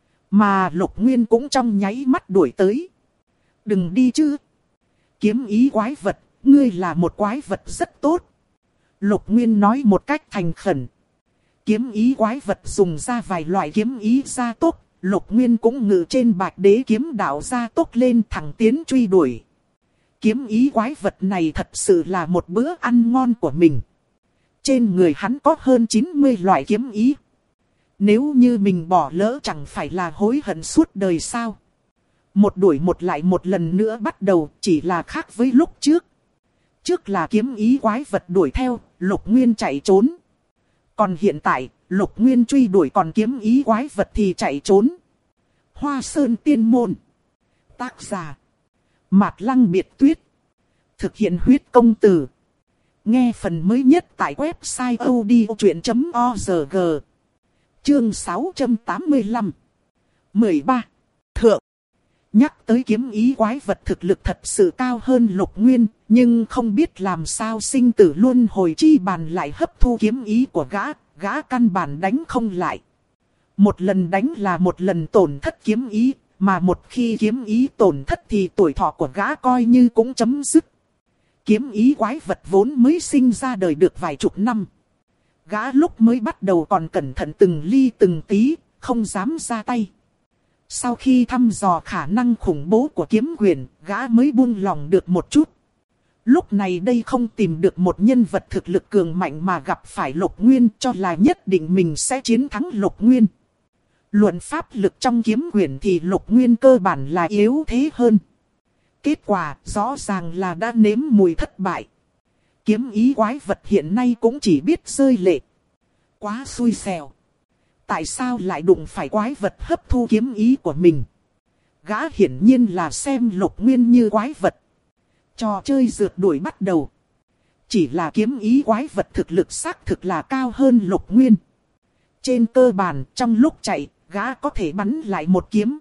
[SPEAKER 1] Mà Lục Nguyên cũng trong nháy mắt đuổi tới. Đừng đi chứ. Kiếm ý quái vật, ngươi là một quái vật rất tốt. Lục Nguyên nói một cách thành khẩn. Kiếm ý quái vật dùng ra vài loại kiếm ý gia tốc. Lục Nguyên cũng ngự trên bạch đế kiếm đạo gia tốc lên thẳng tiến truy đuổi. Kiếm ý quái vật này thật sự là một bữa ăn ngon của mình. Trên người hắn có hơn 90 loại kiếm ý. Nếu như mình bỏ lỡ chẳng phải là hối hận suốt đời sao. Một đuổi một lại một lần nữa bắt đầu, chỉ là khác với lúc trước. Trước là kiếm ý quái vật đuổi theo, Lục Nguyên chạy trốn. Còn hiện tại, Lục Nguyên truy đuổi còn kiếm ý quái vật thì chạy trốn. Hoa Sơn Tiên Môn. Tác giả Mạt Lăng Biệt Tuyết. Thực hiện huyết công từ. Nghe phần mới nhất tại website odchuyện.org. Chương 685 13. Thượng. Nhắc tới kiếm ý quái vật thực lực thật sự cao hơn Lục Nguyên, nhưng không biết làm sao sinh tử luân hồi chi bàn lại hấp thu kiếm ý của gã căn bản đánh không lại. Một lần đánh là một lần tổn thất kiếm ý, Mà một khi kiếm ý tổn thất thì tuổi thọ của gã coi như cũng chấm dứt. Kiếm ý quái vật vốn mới sinh ra đời được vài chục năm. Gã lúc mới bắt đầu còn cẩn thận từng ly từng tí, không dám ra tay. Sau khi thăm dò khả năng khủng bố của kiếm quyền, gã mới buông lòng được một chút. Lúc này đây không tìm được một nhân vật thực lực cường mạnh mà gặp phải Lục Nguyên, cho là nhất định mình sẽ chiến thắng Lục Nguyên. Luận pháp lực trong kiếm quyền thì Lục Nguyên cơ bản là yếu thế hơn. Kết quả rõ ràng là đã nếm mùi thất bại. Kiếm ý quái vật hiện nay cũng chỉ biết rơi lệ. Quá xui xẻo. Tại sao lại đụng phải quái vật hấp thu kiếm ý của mình? Gã hiển nhiên là xem Lục Nguyên như quái vật. Trò chơi rượt đuổi bắt đầu. Chỉ là kiếm ý quái vật thực lực xác thực là cao hơn Lục Nguyên. Trên cơ bản, trong lúc chạy, gã có thể bắn lại một kiếm.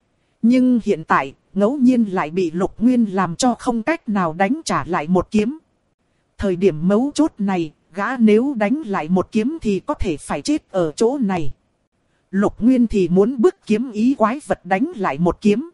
[SPEAKER 1] Nhưng hiện tại, ngẫu nhiên lại bị Lục Nguyên làm cho không cách nào đánh trả lại một kiếm. Thời điểm mấu chốt này, gã nếu đánh lại một kiếm thì có thể phải chết ở chỗ này. Lục Nguyên thì muốn bức kiếm ý quái vật đánh lại một kiếm.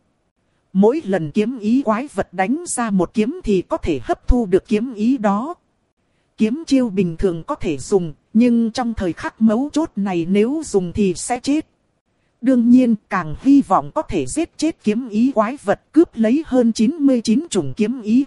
[SPEAKER 1] Mỗi lần kiếm ý quái vật đánh ra một kiếm thì có thể hấp thu được kiếm ý đó. Kiếm chiêu bình thường có thể dùng, nhưng trong thời khắc mấu chốt này nếu dùng thì sẽ chết. Đương nhiên càng hy vọng có thể giết chết kiếm ý quái vật, cướp lấy hơn 99 chủng kiếm ý.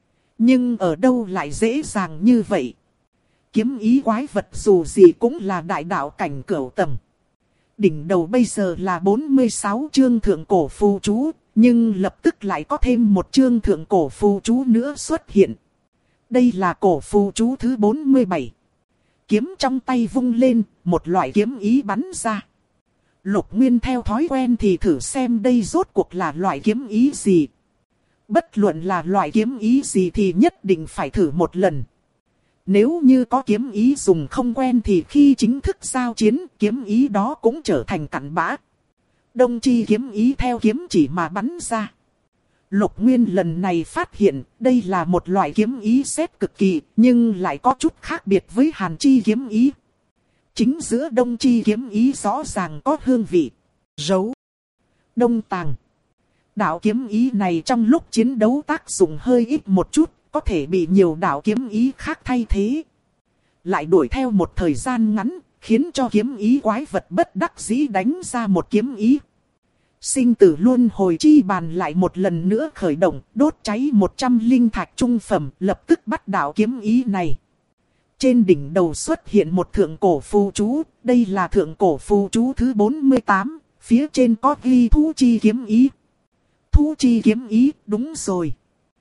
[SPEAKER 1] Nhưng ở đâu lại dễ dàng như vậy? Kiếm ý quái vật dù gì cũng là đại đạo cảnh cửu tầng. Đỉnh đầu bây giờ là 46 chương thượng cổ phù chú, nhưng lập tức lại có thêm một chương thượng cổ phù chú nữa xuất hiện. Đây là cổ phù chú thứ 47. Kiếm trong tay vung lên, một loại kiếm ý bắn ra. Lục Nguyên theo thói quen thì thử xem đây rốt cuộc là loại kiếm ý gì. Bất luận là loại kiếm ý gì thì nhất định phải thử một lần. Nếu như có kiếm ý dùng không quen thì khi chính thức giao chiến, kiếm ý đó cũng trở thành cặn bã. Đông chi kiếm ý theo kiếm chỉ mà bắn ra. Lục Nguyên lần này phát hiện đây là một loại kiếm ý xét cực kỳ, nhưng lại có chút khác biệt với hàn chi kiếm ý. Chính giữa đông chi kiếm ý rõ ràng có hương vị. Giấu. Đông tàng. Đạo kiếm ý này trong lúc chiến đấu tác dụng hơi ít một chút, có thể bị nhiều đạo kiếm ý khác thay thế. Lại đuổi theo một thời gian ngắn, khiến cho kiếm ý quái vật bất đắc dĩ đánh ra một kiếm ý. Sinh tử luân hồi chi bàn lại một lần nữa khởi động, đốt cháy 100 linh thạch trung phẩm, lập tức bắt đạo kiếm ý này. Trên đỉnh đầu xuất hiện một thượng cổ phù chú, đây là thượng cổ phù chú thứ 48, phía trên có ghi thú chi kiếm ý. Thú chi kiếm ý, đúng rồi.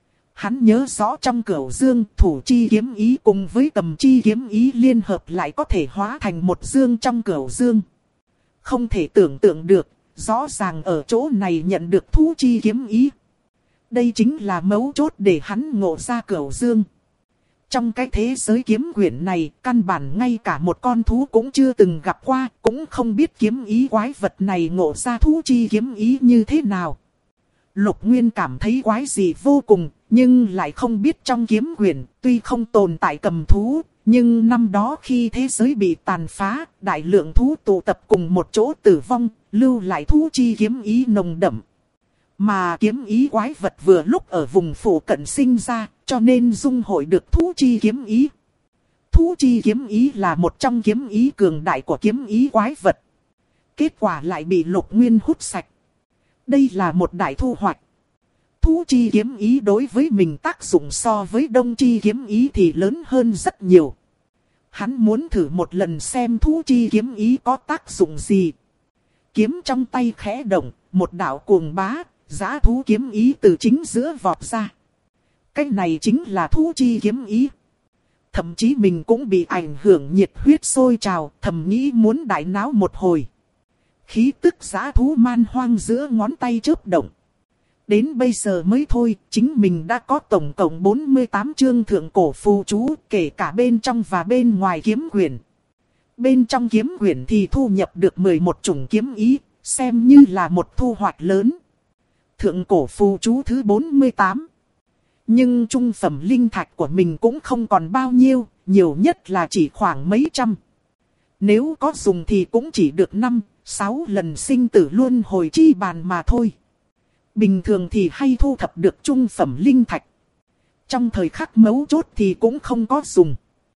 [SPEAKER 1] Hắn nhớ rõ trong Cửu Dương, thủ chi kiếm ý cùng với tầm chi kiếm ý liên hợp lại có thể hóa thành một dương trong Cửu Dương. Không thể tưởng tượng được, rõ ràng ở chỗ này nhận được thú chi kiếm ý. Đây chính là mấu chốt để hắn ngộ ra Cửu Dương. Trong cái thế giới kiếm quyển này, căn bản ngay cả một con thú cũng chưa từng gặp qua, cũng không biết kiếm ý quái vật này ngộ ra thú chi kiếm ý như thế nào. Lục Nguyên cảm thấy quái dị vô cùng, nhưng lại không biết trong kiếm quyển, tuy không tồn tại cầm thú, nhưng năm đó khi thế giới bị tàn phá, đại lượng thú tụ tập cùng một chỗ tử vong, lưu lại thú chi kiếm ý nồng đậm. Mà kiếm ý quái vật vừa lúc ở vùng phụ cận sinh ra, cho nên dung hội được thú chi kiếm ý. Thú chi kiếm ý là một trong kiếm ý cường đại của kiếm ý quái vật. Kết quả lại bị Lục Nguyên hút sạch. Đây là một đại thu hoạch. Thú chi kiếm ý đối với mình tác dụng so với đông chi kiếm ý thì lớn hơn rất nhiều. Hắn muốn thử một lần xem thú chi kiếm ý có tác dụng gì. Kiếm trong tay khẽ động, một đạo cuồng bá, dã thú kiếm ý từ chính giữa vọt ra. Cái này chính là thú chi kiếm ý. Thậm chí mình cũng bị ảnh hưởng nhiệt huyết sôi trào, thầm nghĩ muốn đại náo một hồi. Khí tức dã thú man hoang giữa ngón tay chớp động. Đến bây giờ mới thôi, chính mình đã có tổng cộng 48 chương thượng cổ phù chú, kể cả bên trong và bên ngoài kiếm quyển. Bên trong kiếm quyển thì thu nhập được 11 chủng kiếm ý, xem như là một thu hoạch lớn. Thượng cổ phù chú thứ 48. Nhưng trung phẩm linh thạch của mình cũng không còn bao nhiêu, nhiều nhất là chỉ khoảng mấy trăm. Nếu có dùng thì cũng chỉ được 5, 6 lần sinh tử luân hồi chi bàn mà thôi. Bình thường thì hay thu thập được trung phẩm linh thạch. Trong thời khắc mấu chốt thì cũng không có dùng.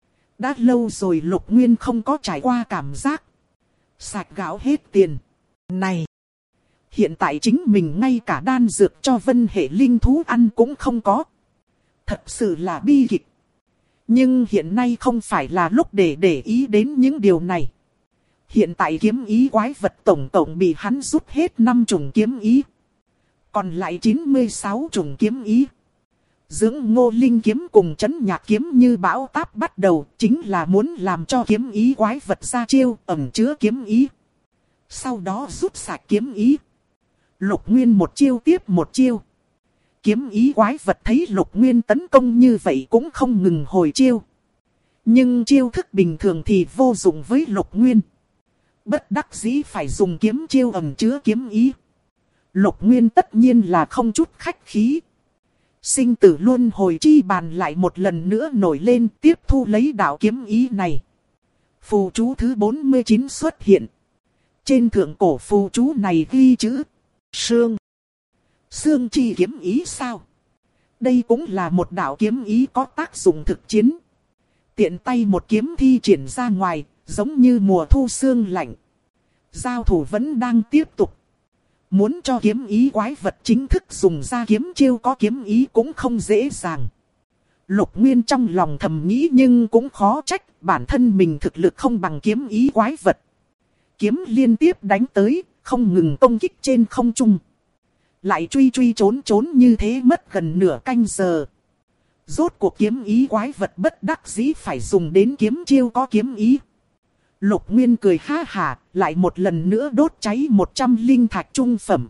[SPEAKER 1] Đã lâu rồi Lục Nguyên không có trải qua cảm giác sạch gạo hết tiền này. Hiện tại chính mình ngay cả đan dược cho vân hệ linh thú ăn cũng không có. Thật sự là bi kịch. Nhưng hiện nay không phải là lúc để ý đến những điều này. Hiện tại kiếm ý quái vật tổng cộng bị hắn rút hết 5 chủng kiếm ý. Còn lại 96 chủng kiếm ý. Dưỡng Ngô Linh kiếm cùng Trấn Nhạc kiếm như bão táp bắt đầu, chính là muốn làm cho kiếm ý quái vật ra chiêu ẩn chứa kiếm ý. Sau đó rút sạch kiếm ý. Lục Nguyên một chiêu tiếp một chiêu. Kiếm ý quái vật thấy Lục Nguyên tấn công như vậy cũng không ngừng hồi chiêu. Nhưng chiêu thức bình thường thì vô dụng với Lục Nguyên. Bất đắc dĩ phải dùng kiếm chiêu ẩn chứa kiếm ý. Lục Nguyên tất nhiên là không chút khách khí. Sinh tử luân hồi chi bàn lại một lần nữa nổi lên tiếp thu lấy đạo kiếm ý này. Phù chú thứ 49 xuất hiện. Trên thượng cổ phù chú này ghi chữ Sương. Sương chi kiếm ý sao? Đây cũng là một đạo kiếm ý có tác dụng thực chiến. Tiện tay một kiếm thi triển ra ngoài, giống như mùa thu sương lạnh. Giao thủ vẫn đang tiếp tục. Muốn cho kiếm ý quái vật chính thức dùng ra kiếm chiêu có kiếm ý cũng không dễ dàng. Lục Nguyên trong lòng thầm nghĩ nhưng cũng khó trách bản thân mình thực lực không bằng kiếm ý quái vật. Kiếm liên tiếp đánh tới, không ngừng công kích trên không trung. Lại truy trốn như thế mất gần nửa canh giờ. Rốt cuộc kiếm ý quái vật bất đắc dĩ phải dùng đến kiếm chiêu có kiếm ý. Lục Nguyên cười ha hả, lại một lần nữa đốt cháy 100 linh thạch trung phẩm.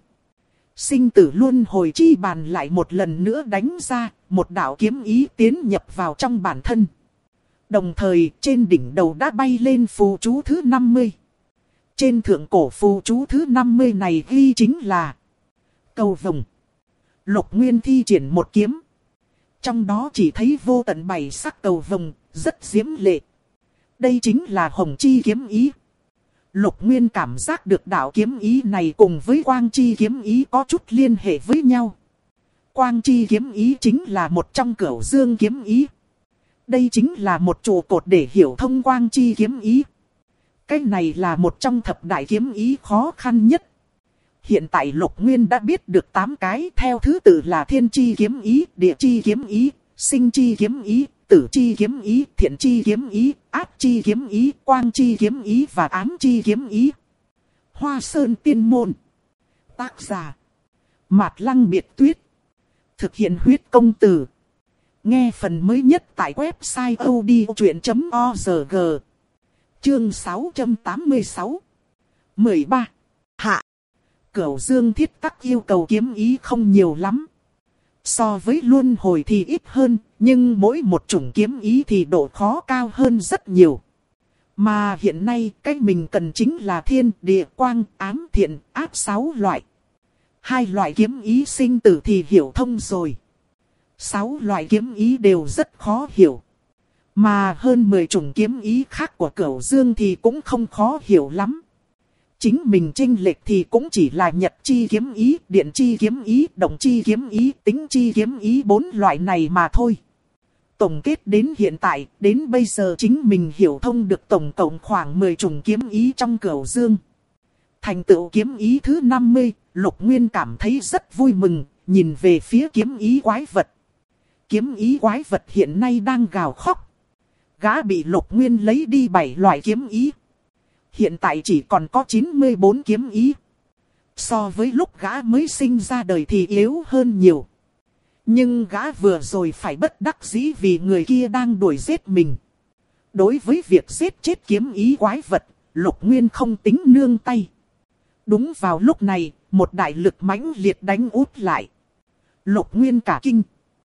[SPEAKER 1] Sinh tử luân hồi chi bàn lại một lần nữa đánh ra, một đạo kiếm ý tiến nhập vào trong bản thân. Đồng thời trên đỉnh đầu đã bay lên phù chú thứ 50. Trên thượng cổ phù chú thứ 50 này ghi chính là Cầu Vồng. Lục Nguyên thi triển một kiếm. Trong đó chỉ thấy vô tận 7 sắc cầu vồng, rất diễm lệ. Đây chính là Hồng Chi kiếm ý. Lục Nguyên cảm giác được đạo kiếm ý này cùng với Quang Chi kiếm ý có chút liên hệ với nhau. Quang Chi kiếm ý chính là một trong Cửu Dương kiếm ý. Đây chính là một trụ cột để hiểu thông Quang Chi kiếm ý. Cái này là một trong thập đại kiếm ý khó khăn nhất. Hiện tại Lục Nguyên đã biết được 8 cái theo thứ tự là Thiên Chi kiếm ý, Địa Chi kiếm ý, Sinh Chi kiếm ý, Tử Chi kiếm ý, Thiện Chi kiếm ý, Ác Chi kiếm ý, Quang Chi kiếm ý và Ám Chi kiếm ý. Hoa Sơn Tiên Môn. Tác giả Mạt Lăng Biệt Tuyết. Thực hiện huyết công từ. Nghe phần mới nhất tại website odchuyện.org. Chương 686 13. Hạ. Cửu Dương Thiết Tắc yêu cầu kiếm ý không nhiều lắm. So với luân hồi thì ít hơn, nhưng mỗi một chủng kiếm ý thì độ khó cao hơn rất nhiều. Mà hiện nay cái mình cần chính là thiên, địa, quang, ám, thiện, áp 6 loại. 2 loại kiếm ý sinh tử thì hiểu thông rồi. 6 loại kiếm ý đều rất khó hiểu. Mà hơn 10 chủng kiếm ý khác của Cửu Dương thì cũng không khó hiểu lắm. Chính mình chênh lệch thì cũng chỉ là Nhật Chi kiếm ý, Điện Chi kiếm ý, Động Chi kiếm ý, Tính Chi kiếm ý 4 loại này mà thôi. Tổng kết đến hiện tại, đến bây giờ chính mình hiểu thông được tổng cộng khoảng 10 chủng kiếm ý trong Cửu Dương. Thành tựu kiếm ý thứ 50, Lục Nguyên cảm thấy rất vui mừng, nhìn về phía kiếm ý quái vật. Kiếm ý quái vật hiện nay đang gào khóc. Gã bị Lục Nguyên lấy đi 7 loại kiếm ý. Hiện tại chỉ còn có 94 kiếm ý. So với lúc gã mới sinh ra đời thì yếu hơn nhiều. Nhưng gã vừa rồi phải bất đắc dĩ vì người kia đang đuổi giết mình. Đối với việc giết chết kiếm ý quái vật, Lục Nguyên không tính nương tay. Đúng vào lúc này, một đại lực mãnh liệt đánh úp lại. Lục Nguyên cả kinh.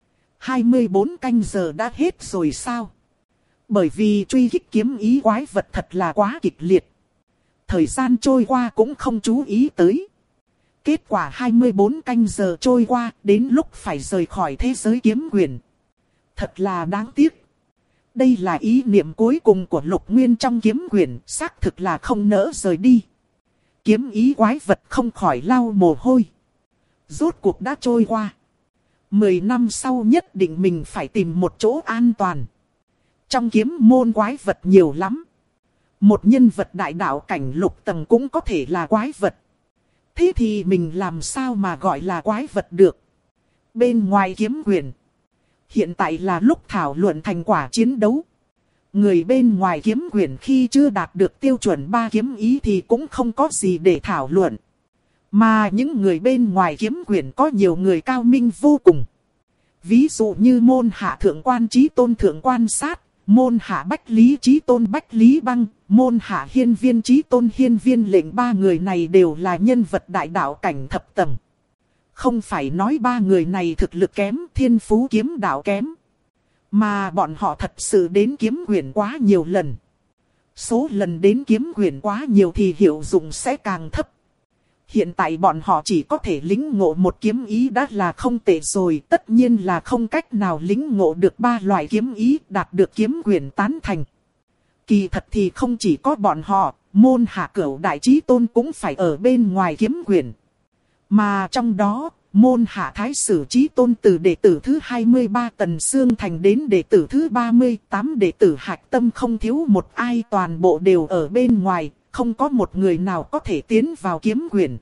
[SPEAKER 1] 24 canh giờ đã hết rồi sao? Bởi vì truy kích kiếm ý quái vật thật là quá kịch liệt. Thời gian trôi qua cũng không chú ý tới. Kết quả 24 canh giờ trôi qua, đến lúc phải rời khỏi thế giới kiếm quyền. Thật là đáng tiếc. Đây là ý niệm cuối cùng của Lục Nguyên trong kiếm quyền, xác thực là không nỡ rời đi. Kiếm ý quái vật không khỏi lau mồ hôi. Rốt cuộc đã trôi qua. 10 năm sau nhất định mình phải tìm một chỗ an toàn. Trong kiếm môn quái vật nhiều lắm. Một nhân vật đại đạo cảnh lục tầng cũng có thể là quái vật. Thế thì mình làm sao mà gọi là quái vật được? Bên ngoài kiếm quyền. Hiện tại là lúc thảo luận thành quả chiến đấu. Người bên ngoài kiếm quyền khi chưa đạt được tiêu chuẩn 3 kiếm ý thì cũng không có gì để thảo luận. Mà những người bên ngoài kiếm quyền có nhiều người cao minh vô cùng. Ví dụ như môn hạ thượng quan chí tôn thượng quan sát, môn hạ bách lý chí tôn bách lý băng, môn hạ hiên viên chí tôn hiên viên lệnh. 3 người này đều là nhân vật đại đạo cảnh thập tầng. Không phải nói 3 người này thực lực kém, thiên phú kiếm đạo kém. Mà bọn họ thật sự đến kiếm quyền quá nhiều lần. Số lần đến kiếm quyền quá nhiều thì hiệu dụng sẽ càng thấp. Hiện tại bọn họ chỉ có thể lĩnh ngộ một kiếm ý đã là không tệ rồi. Tất nhiên là không cách nào lĩnh ngộ được 3 loại kiếm ý đạt được kiếm quyền tán thành. Kỳ thật thì không chỉ có bọn họ, môn hạ Cửu Đại Chí Tôn cũng phải ở bên ngoài kiếm quyền. Mà trong đó, môn hạ Thái Sử Chí Tôn từ đệ tử thứ 23 Tần Xương Thành đến đệ tử thứ 38 đệ tử Hạch Tâm không thiếu một ai, toàn bộ đều ở bên ngoài, không có một người nào có thể tiến vào kiếm quyền.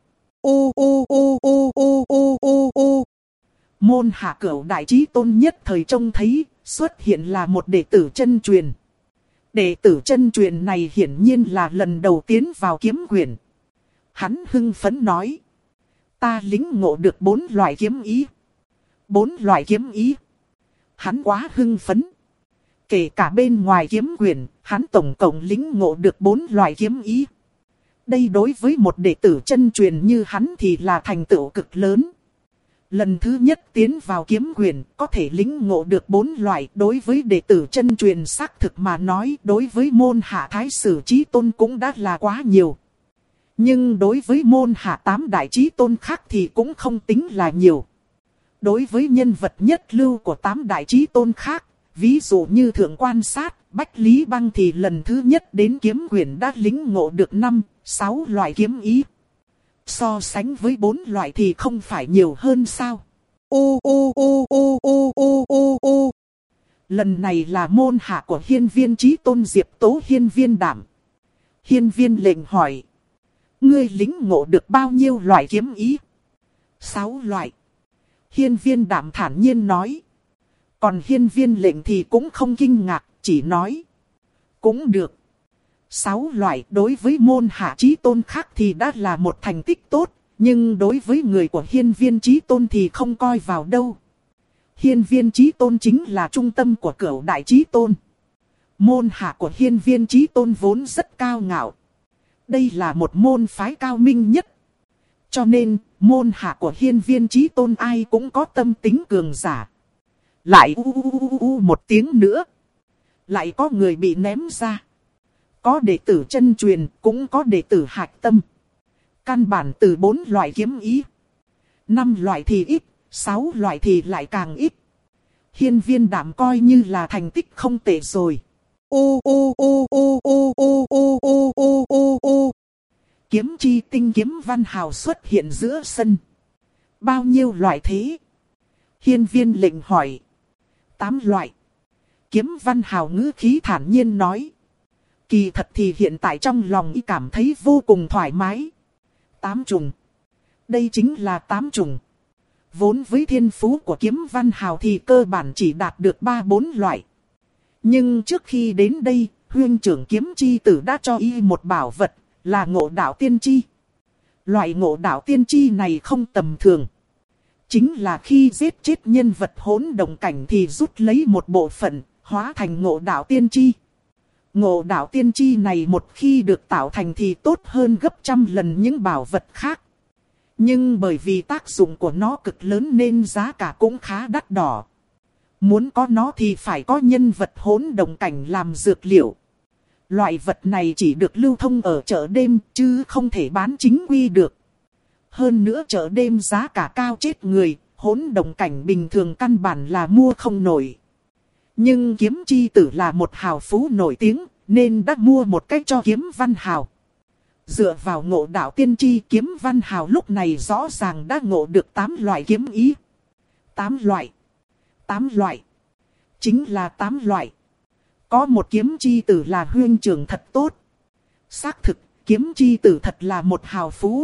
[SPEAKER 1] Môn hạ Cửu Đại Chí Tôn nhất thời trông thấy, xuất hiện là một đệ tử chân truyền. Đệ tử chân truyền này hiển nhiên là lần đầu tiến vào kiếm quyền. Hắn hưng phấn nói. Ta lĩnh ngộ được 4 loại kiếm ý. 4 loại kiếm ý. Hắn quá hưng phấn. Kể cả bên ngoài kiếm quyền, hắn tổng cộng lĩnh ngộ được 4 loại kiếm ý. Đây đối với một đệ tử chân truyền như hắn thì là thành tựu cực lớn. Lần thứ nhất tiến vào kiếm quyền, có thể lĩnh ngộ được 4 loại. Đối với đệ tử chân truyền xác thực mà nói, đối với môn hạ Thái Sử Chí Tôn cũng đã là quá nhiều. Nhưng đối với môn hạ 8 đại chí tôn khác thì cũng không tính là nhiều. Đối với nhân vật nhất lưu của 8 đại chí tôn khác, ví dụ như Thượng Quan Sát, Bách Lý Băng thì lần thứ nhất đến kiếm quyền đã lĩnh ngộ được 5, 6 loại kiếm ý. So sánh với 4 loại thì không phải nhiều hơn sao? Lần này là môn hạ của hiên viên chí tôn Diệp Tố hiên viên đảm. Hiên viên lệnh hỏi. Ngươi lĩnh ngộ được bao nhiêu loại kiếm ý? 6 loại. Hiên viên đảm thản nhiên nói. Còn hiên viên lệnh thì cũng không kinh ngạc, chỉ nói. Cũng được. 6 loại đối với môn hạ chí tôn khác thì đã là một thành tích tốt. Nhưng đối với người của hiên viên chí tôn thì không coi vào đâu. Hiên viên chí tôn chính là trung tâm của Cửu Đại Chí Tôn. Môn hạ của hiên viên chí tôn vốn rất cao ngạo. Đây là một môn phái cao minh nhất. Cho nên, môn hạ của hiên viên chí tôn ai cũng có tâm tính cường giả. Lại một tiếng nữa. Lại có người bị ném ra. Có đệ tử chân truyền, cũng có đệ tử hạch tâm. Căn bản từ 4 loại kiếm ý. 5 loại thì ít, 6 loại thì lại càng ít. Hiên viên đảm coi như là thành tích không tệ rồi. Kiếm chi tinh kiếm văn hào xuất hiện giữa sân. Bao nhiêu loại thế? Hiên viên lệnh hỏi. 8 loại. Kiếm văn hào ngữ khí thản nhiên nói. Kỳ thật thì hiện tại trong lòng y cảm thấy vô cùng thoải mái. 8 trùng. Đây chính là 8 trùng. Vốn với thiên phú của kiếm văn hào thì cơ bản chỉ đạt được 3-4 loại. Nhưng trước khi đến đây, huynh trưởng kiếm chi tử đã cho y một bảo vật, là ngộ đạo tiên chi. Loại ngộ đạo tiên chi này không tầm thường. Chính là khi giết chết nhân vật hỗn động cảnh thì rút lấy một bộ phận, hóa thành ngộ đạo tiên chi. Ngộ đạo tiên chi này một khi được tạo thành thì tốt hơn gấp trăm lần những bảo vật khác. Nhưng bởi vì tác dụng của nó cực lớn nên giá cả cũng khá đắt đỏ. Muốn có nó thì phải có nhân vật hỗn động cảnh làm dược liệu. Loại vật này chỉ được lưu thông ở chợ đêm chứ không thể bán chính quy được. Hơn nữa chợ đêm giá cả cao chết người, hỗn động cảnh bình thường căn bản là mua không nổi. Nhưng kiếm chi tử là một hào phú nổi tiếng nên đã mua một cách cho kiếm văn hào. Dựa vào ngộ đạo tiên tri, Kiếm Văn Hào lúc này rõ ràng đã ngộ được 8 loại kiếm ý. 8 loại. 8 loại. Chính là 8 loại. Có một kiếm chi tử là huynh trưởng thật tốt. Xác thực, kiếm chi tử thật là một hào phú.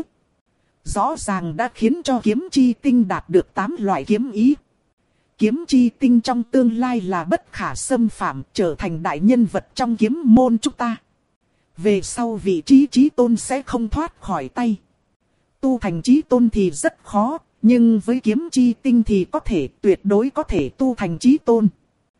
[SPEAKER 1] Rõ ràng đã khiến cho kiếm chi tinh đạt được 8 loại kiếm ý. Kiếm chi tinh trong tương lai là bất khả xâm phạm, trở thành đại nhân vật trong kiếm môn chúng ta. Về sau vị trí chí tôn sẽ không thoát khỏi tay. Tu thành chí tôn thì rất khó, nhưng với kiếm chi tinh thì có thể, tuyệt đối có thể tu thành chí tôn.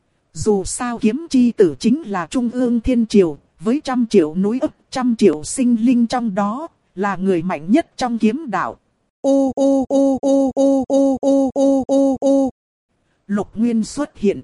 [SPEAKER 1] Dù sao kiếm chi tử chính là trung ương thiên triều, với 100 triệu núi ấp, 100 triệu sinh linh trong đó, là người mạnh nhất trong kiếm đạo. Ô ô ô ô ô ô ô ô ô ô. Lục Nguyên xuất hiện.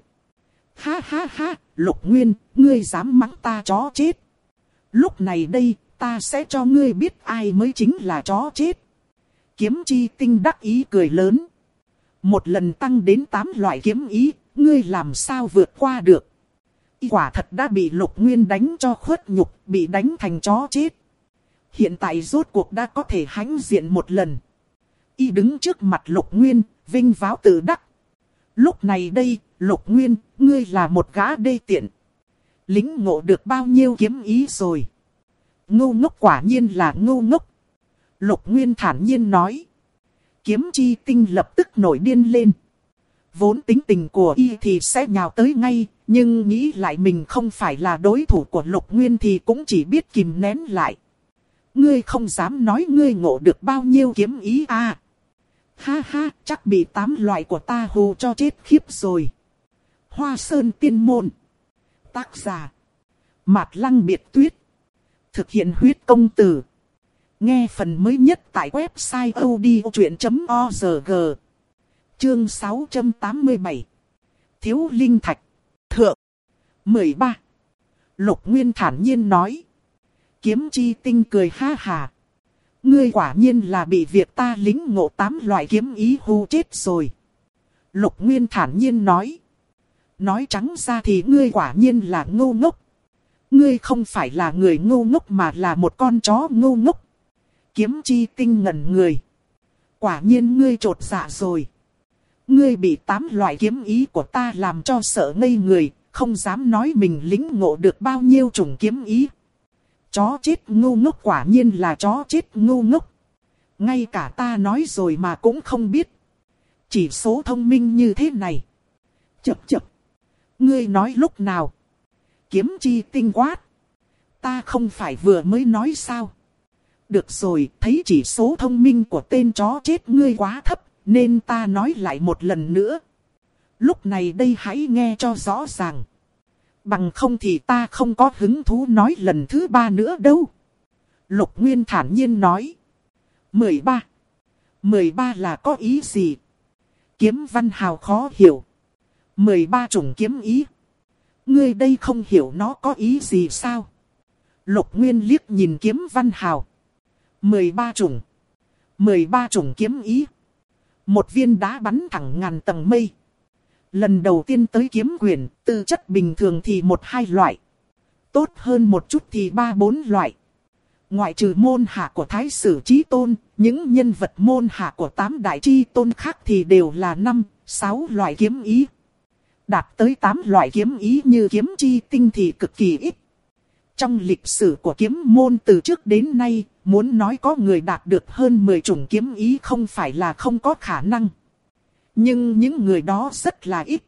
[SPEAKER 1] Ha ha ha, Lục Nguyên, ngươi dám mắng ta chó chết. Lúc này đây, ta sẽ cho ngươi biết ai mới chính là chó chết. Kiếm chi tinh đắc ý cười lớn. Một lần tăng đến 8 loại kiếm ý, ngươi làm sao vượt qua được. Quả thật đã bị Lục Nguyên đánh cho khuất nhục, bị đánh thành chó chết. Hiện tại rốt cuộc đã có thể hãnh diện một lần. Y đứng trước mặt Lục Nguyên, vinh váo tự đắc. Lúc này đây, Lục Nguyên, ngươi là một gã đê tiện. Lính ngộ được bao nhiêu kiếm ý rồi. Ngu ngốc quả nhiên là ngu ngốc. Lục Nguyên thản nhiên nói. Kiếm chi tinh lập tức nổi điên lên. Vốn tính tình của y thì sẽ nhào tới ngay, nhưng nghĩ lại mình không phải là đối thủ của Lục Nguyên thì cũng chỉ biết kìm nén lại. Ngươi không dám nói ngươi ngộ được bao nhiêu kiếm ý à. Ha ha, chắc bị 8 loại của ta hù cho chết khiếp rồi. Hoa Sơn Tiên Môn. Tác giả. Mạt Lăng Biệt Tuyết. Thực hiện huyết công từ. Nghe phần mới nhất tại website odchuyện.org. Chương 687. Thiếu linh thạch. Thượng. 13. Lục Nguyên thản nhiên nói. Kiếm chi tinh cười ha hà. Ngươi quả nhiên là bị việc ta lính ngộ 8 loại kiếm ý hù chết rồi. Lục Nguyên thản nhiên nói. Nói trắng ra thì ngươi quả nhiên là ngu ngốc. Ngươi không phải là người ngu ngốc mà là một con chó ngu ngốc. Kiếm chi tinh ngẩn người. Quả nhiên ngươi trột dạ rồi. Ngươi bị 8 loại kiếm ý của ta làm cho sợ ngây người, không dám nói mình lính ngộ được bao nhiêu chủng kiếm ý. Chó chết ngu ngốc, quả nhiên là chó chết ngu ngốc. Ngay cả ta nói rồi mà cũng không biết. Chỉ số thông minh như thế này. Chập chập. Ngươi nói lúc nào? Kiếm chi tinh quát. Ta không phải vừa mới nói sao? Được rồi, thấy chỉ số thông minh của tên chó chết ngươi quá thấp, nên ta nói lại một lần nữa. Lúc này đây hãy nghe cho rõ ràng. Bằng không thì ta không có hứng thú nói lần thứ 3 nữa đâu. Lục Nguyên thản nhiên nói. 13. 13 là có ý gì? Kiếm Văn Hào khó hiểu. 13 chủng kiếm ý. Ngươi đây không hiểu nó có ý gì sao? Lục Nguyên liếc nhìn Kiếm Văn Hào. 13 chủng. 13 chủng kiếm ý. Một viên đá bắn thẳng ngàn tầng mây. Lần đầu tiên tới kiếm quyển, tư chất bình thường thì 1-2 loại. Tốt hơn một chút thì 3-4 loại. Ngoại trừ môn hạ của Thái Sử Chí Tôn, những nhân vật môn hạ của 8 đại chi tôn khác thì đều là 5-6 loại kiếm ý. Đạt tới 8 loại kiếm ý như kiếm chi tinh thì cực kỳ ít. Trong lịch sử của kiếm môn từ trước đến nay, muốn nói có người đạt được hơn 10 chủng kiếm ý không phải là không có khả năng. Nhưng những người đó rất là ít.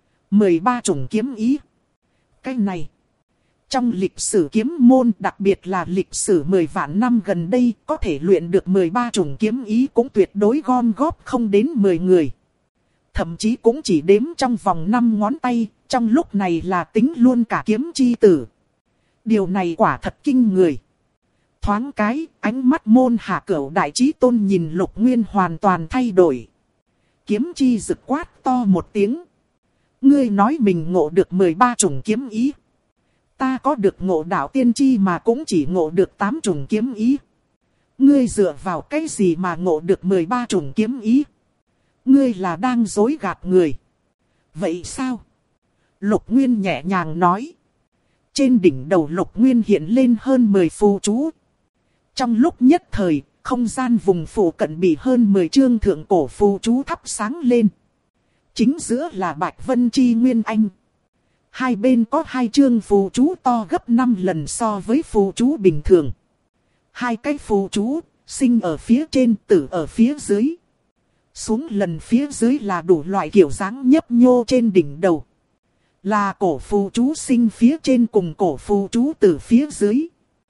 [SPEAKER 1] 13 chủng kiếm ý. Cái này. Trong lịch sử kiếm môn, đặc biệt là lịch sử 10 vạn năm gần đây, có thể luyện được 13 chủng kiếm ý cũng tuyệt đối gom góp không đến 10 người. Thậm chí cũng chỉ đếm trong vòng 5 ngón tay, trong lúc này là tính luôn cả kiếm chi tử. Điều này quả thật kinh người. Thoáng cái, ánh mắt môn hạ cửu đại chí tôn nhìn Lục Nguyên hoàn toàn thay đổi. Kiếm chi rực quát to một tiếng. Ngươi nói mình ngộ được 13 chủng kiếm ý. Ta có được ngộ đạo tiên chi mà cũng chỉ ngộ được 8 chủng kiếm ý. Ngươi dựa vào cái gì mà ngộ được 13 chủng kiếm ý? Ngươi là đang dối gạt người. Vậy sao? Lục Nguyên nhẹ nhàng nói. Trên đỉnh đầu Lục Nguyên hiện lên hơn 10 phù chú. Trong lúc nhất thời, không gian vùng phụ cận bị hơn 10 chương thượng cổ phù chú thắp sáng lên. Chính giữa là Bạch Vân Chi Nguyên Anh. Hai bên có 2 chương phù chú to gấp 5 lần so với phù chú bình thường. 2 cái phù chú, sinh ở phía trên, tử ở phía dưới. Xuống lần phía dưới là đủ loại kiểu dáng nhấp nhô trên đỉnh đầu. Là cổ phù chú sinh phía trên cùng cổ phù chú tử phía dưới.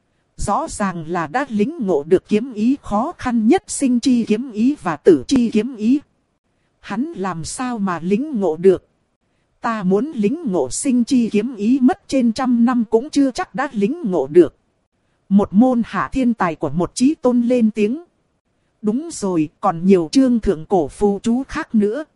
[SPEAKER 1] Rõ ràng là đã lĩnh ngộ được kiếm ý khó khăn nhất, sinh chi kiếm ý và tử chi kiếm ý. Hắn làm sao mà lĩnh ngộ được? Ta muốn lĩnh ngộ sinh chi kiếm ý mất trên 100 năm cũng chưa chắc đã lĩnh ngộ được. Một môn hạ thiên tài của một chí tôn lên tiếng. Đúng rồi, còn nhiều chương thượng cổ phù chú khác nữa.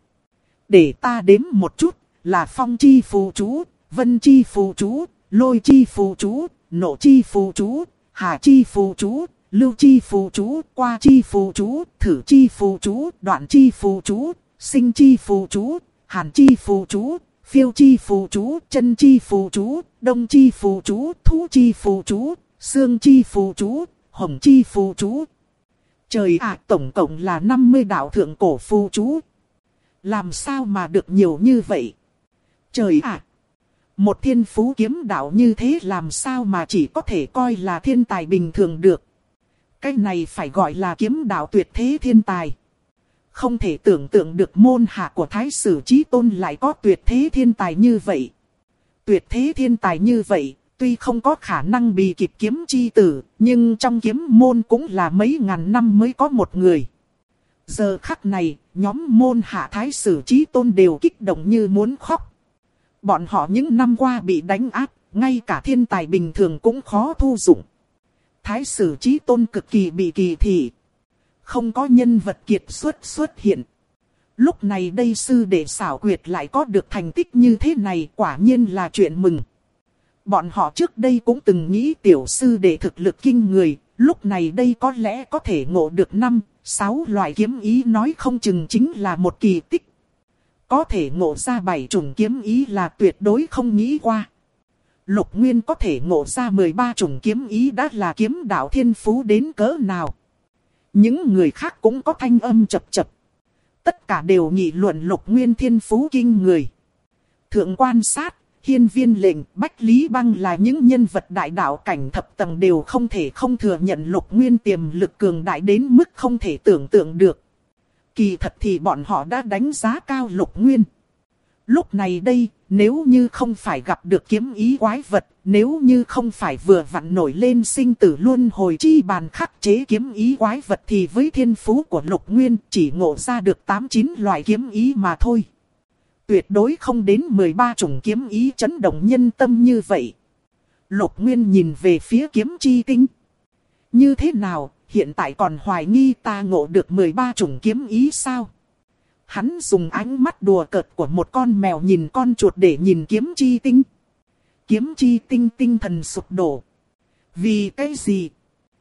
[SPEAKER 1] Để ta đếm một chút, là phong chi phù chú, vân chi phù chú, lôi chi phù chú, nộ chi phù chú, hà chi phù chú, lưu chi phù chú, qua chi phù chú, thử chi phù chú, đoạn chi phù chú, sinh chi phù chú, hàn chi phù chú, phiêu chi phù chú, chân chi phù chú, đông chi phù chú, thú chi phù chú, xương chi phù chú, hồng chi phù chú. Trời ạ, tổng cộng là 50 đạo thượng cổ phù chú. Làm sao mà được nhiều như vậy? Trời ạ! Một thiên phú kiếm đạo như thế làm sao mà chỉ có thể coi là thiên tài bình thường được? Cái này phải gọi là kiếm đạo tuyệt thế thiên tài. Không thể tưởng tượng được môn hạ của Thái Sử Chí Tôn lại có tuyệt thế thiên tài như vậy. Tuyệt thế thiên tài như vậy, tuy không có khả năng bì kịp kiếm chi tử, nhưng trong kiếm môn cũng là mấy ngàn năm mới có một người. Giờ khắc này, nhóm môn hạ Thái Sử Chí Tôn đều kích động như muốn khóc. Bọn họ những năm qua bị đánh áp, ngay cả thiên tài bình thường cũng khó thu dụng. Thái Sử Chí Tôn cực kỳ bị kỳ thị. Không có nhân vật kiệt xuất hiện. Lúc này đây sư đệ xảo quyệt lại có được thành tích như thế này, quả nhiên là chuyện mừng. Bọn họ trước đây cũng từng nghĩ tiểu sư đệ thực lực kinh người, lúc này đây có lẽ có thể ngộ được 5-6 loại kiếm ý, nói không chừng chính là một kỳ tích. Có thể ngộ ra 7 chủng kiếm ý là tuyệt đối không nghĩ qua. Lục Nguyên có thể ngộ ra 13 chủng kiếm ý đã là kiếm đạo thiên phú đến cỡ nào. Những người khác cũng có thanh âm chập chập. Tất cả đều nghị luận Lục Nguyên thiên phú kinh người. Thượng Quan Sát, Hiên Viên Lệnh, Bách Lý Băng là những nhân vật đại đạo cảnh thập tầng đều không thể không thừa nhận Lục Nguyên tiềm lực cường đại đến mức không thể tưởng tượng được. Kỳ thật thì bọn họ đã đánh giá cao Lục Nguyên. Lúc này đây, nếu như không phải gặp được kiếm ý quái vật, nếu như không phải vừa vặn nổi lên sinh tử luân hồi chi bàn khắc chế kiếm ý quái vật thì với thiên phú của Lục Nguyên chỉ ngộ ra được 8-9 loại kiếm ý mà thôi. Tuyệt đối không đến 13 chủng kiếm ý chấn động nhân tâm như vậy. Lục Nguyên nhìn về phía kiếm chi tinh. Như thế nào, hiện tại còn hoài nghi ta ngộ được 13 chủng kiếm ý sao? Hắn dùng ánh mắt đùa cợt của một con mèo nhìn con chuột để nhìn kiếm chi tinh. Kiếm chi tinh tinh thần sụp đổ. Vì cái gì?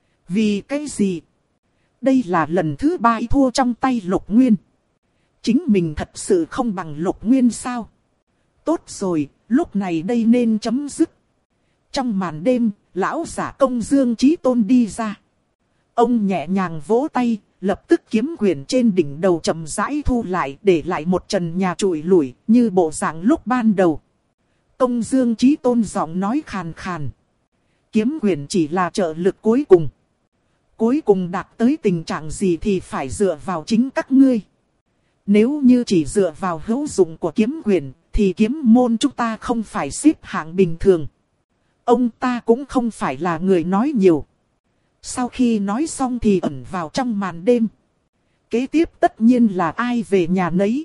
[SPEAKER 1] Vì cái gì? Đây là lần thứ 3 thua trong tay Lục Nguyên. Chính mình thật sự không bằng Lục Nguyên sao? Tốt rồi, lúc này đây nên chấm dứt. Trong màn đêm, lão giả Công Dương Chí Tôn đi ra. Ông nhẹ nhàng vỗ tay, lập tức kiếm quyền trên đỉnh đầu chậm rãi thu lại, để lại một trần nhà trụi lủi như bộ dạng lúc ban đầu. Công Dương Chí Tôn giọng nói khàn khàn. Kiếm quyền chỉ là trợ lực cuối cùng. Cuối cùng đạt tới tình trạng gì thì phải dựa vào chính các ngươi. Nếu như chỉ dựa vào hữu dụng của kiếm quyền, thì kiếm môn chúng ta không phải xếp hạng bình thường. Ông ta cũng không phải là người nói nhiều. Sau khi nói xong thì ẩn vào trong màn đêm. Kế tiếp tất nhiên là ai về nhà nấy.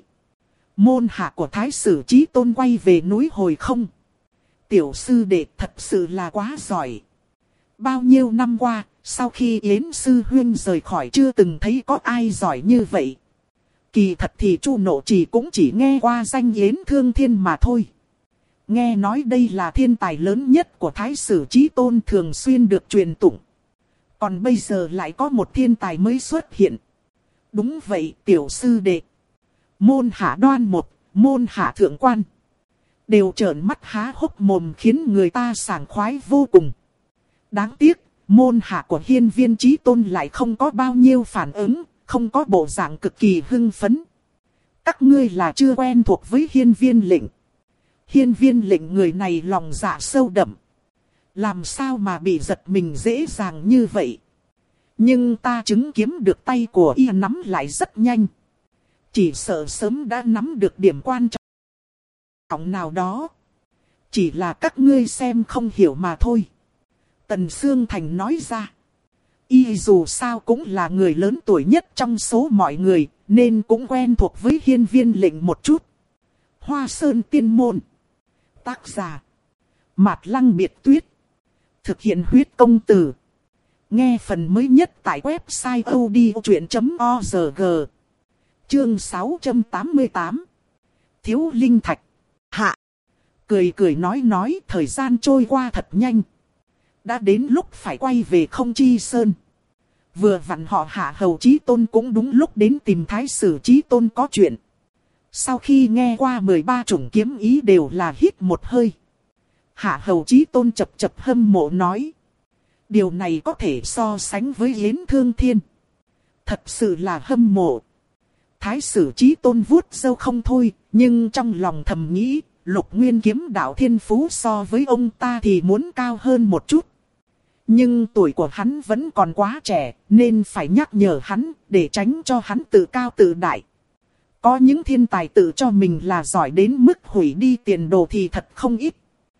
[SPEAKER 1] Môn hạ của Thái Sử Chí Tôn quay về núi hồi không. Tiểu sư đệ thật sự là quá giỏi. Bao nhiêu năm qua, sau khi Yến Sư Huynh rời khỏi chưa từng thấy có ai giỏi như vậy. Kỳ thật thì Chu Nộ Trì cũng chỉ nghe qua danh Yến Thương Thiên mà thôi. Nghe nói đây là thiên tài lớn nhất của Thái Sử Chí Tôn thường xuyên được truyền tụng. Còn bây giờ lại có một thiên tài mới xuất hiện. Đúng vậy tiểu sư đệ. Môn hạ Đoan Một, môn hạ Thượng Quan đều trợn mắt há hốc mồm khiến người ta sảng khoái vô cùng. Đáng tiếc, môn hạ của Hiên Viên Chí Tôn lại không có bao nhiêu phản ứng, không có bộ dạng cực kỳ hưng phấn. Các ngươi là chưa quen thuộc với Hiên Viên Lệnh. Hiên Viên Lệnh người này lòng dạ sâu đậm. Làm sao mà bị giật mình dễ dàng như vậy? Nhưng ta chứng kiếm được tay của y nắm lại rất nhanh. Chỉ sợ sớm đã nắm được điểm quan trọng nào đó. Chỉ là các ngươi xem không hiểu mà thôi. Tần Sương Thành nói ra. Y dù sao cũng là người lớn tuổi nhất trong số mọi người, nên cũng quen thuộc với Hiên Viên Lệnh một chút. Hoa Sơn Tiên Môn. Tác giả. Mạt Lăng Biệt Tuyết. Thực hiện huyết công từ. Nghe phần mới nhất tại website odchuyện.org. Chương 688. Thiếu linh thạch. Hạ. Cười cười nói thời gian trôi qua thật nhanh. Đã đến lúc phải quay về Không Chi Sơn. Vừa vặn họ Hạ Hầu Chí Tôn cũng đúng lúc đến tìm Thái Sử Chí Tôn có chuyện. Sau khi nghe qua 13 chủng kiếm ý đều là hít một hơi. Hạ Hầu Chí Tôn chập chập hâm mộ nói. Điều này có thể so sánh với Yến Thương Thiên. Thật sự là hâm mộ. Thái Sử Chí Tôn vuốt râu không thôi, nhưng trong lòng thầm nghĩ, Lục Nguyên kiếm đạo thiên phú so với ông ta thì muốn cao hơn một chút. Nhưng tuổi của hắn vẫn còn quá trẻ, nên phải nhắc nhở hắn, để tránh cho hắn tự cao tự đại. Có những thiên tài tự cho mình là giỏi đến mức hủy đi tiền đồ thì thật không ít.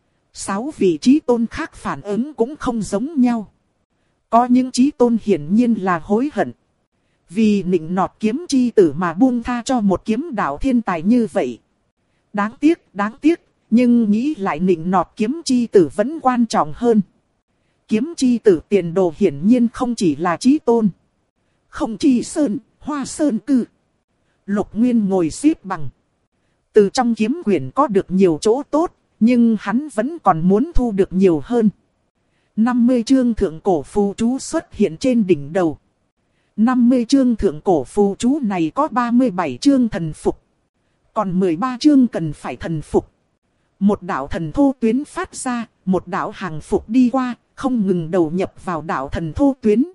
[SPEAKER 1] 6 vị Chí Tôn khác phản ứng cũng không giống nhau. Có những Chí Tôn hiển nhiên là hối hận. Vì nịnh nọt kiếm chi tử mà buông tha cho một kiếm đạo thiên tài như vậy. Đáng tiếc, nhưng nghĩ lại nịnh nọt kiếm chi tử vẫn quan trọng hơn. Kiếm chi tử tiền đồ hiển nhiên không chỉ là Chí Tôn. Không Chi Sơn, Hoa Sơn Cư. Lục Nguyên ngồi xếp bằng. Từ trong kiếm quyển có được nhiều chỗ tốt, nhưng hắn vẫn còn muốn thu được nhiều hơn. 50 chương thượng cổ phù chú xuất hiện trên đỉnh đầu. 50 chương thượng cổ phù chú này có 37 chương thần phục. Còn 13 chương cần phải thần phục. Một đạo thần thô tuyến phát ra, một đạo hàng phục đi qua, không ngừng đầu nhập vào đạo thần thô tuyến.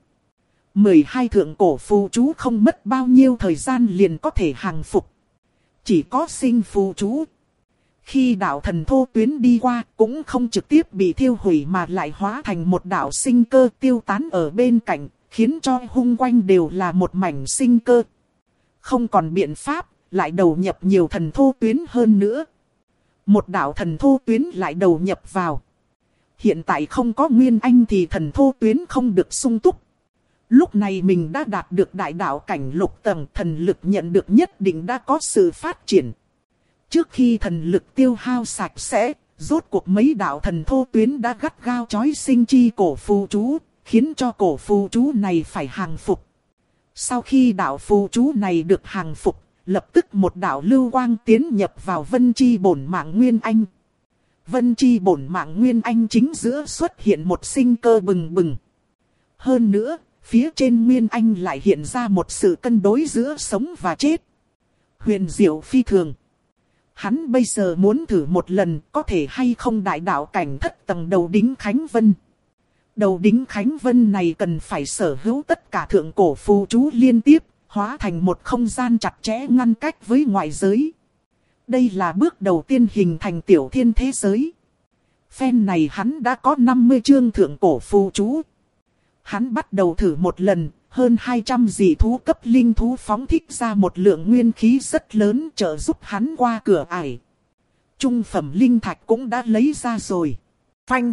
[SPEAKER 1] 12 thượng cổ phù chú không mất bao nhiêu thời gian liền có thể hàng phục. Chỉ có sinh phù chú. Khi đạo thần thô tuyến đi qua cũng không trực tiếp bị thiêu hủy mà lại hóa thành một đạo sinh cơ tiêu tán ở bên cạnh, khiến cho hung quanh đều là một mảnh sinh cơ. Không còn biện pháp, lại đầu nhập nhiều thần thô tuyến hơn nữa. Một đạo thần thô tuyến lại đầu nhập vào. Hiện tại không có nguyên anh thì thần thô tuyến không được sung túc. Lúc này mình đã đạt được đại đạo cảnh lục tầng, thần lực nhận được nhất định đã có sự phát triển. Trước khi thần lực tiêu hao sạch sẽ, rốt cuộc mấy đạo thần thô tuyến đã gắt gao chói sinh chi cổ phù chú, khiến cho cổ phù chú này phải hàng phục. Sau khi đạo phù chú này được hàng phục, lập tức một đạo lưu quang tiến nhập vào Vân Chi bổn mạng Nguyên Anh. Vân Chi bổn mạng Nguyên Anh chính giữa xuất hiện một sinh cơ bừng bừng. Hơn nữa, phía trên Nguyên Anh lại hiện ra một sự cân đối giữa sống và chết. Huyền diệu phi thường. Hắn bây giờ muốn thử một lần có thể hay không đại đạo cảnh thất tầng đầu đính Khánh Vân. Đầu đính Khánh Vân này cần phải sở hữu tất cả thượng cổ phù chú liên tiếp, hóa thành một không gian chặt chẽ ngăn cách với ngoại giới. Đây là bước đầu tiên hình thành tiểu thiên thế giới. Phen này hắn đã có 50 chương thượng cổ phù chú. Hắn bắt đầu thử một lần, hơn 200 dị thú cấp linh thú phóng thích ra một lượng nguyên khí rất lớn trợ giúp hắn qua cửa ải. Trung phẩm linh thạch cũng đã lấy ra rồi. Phanh!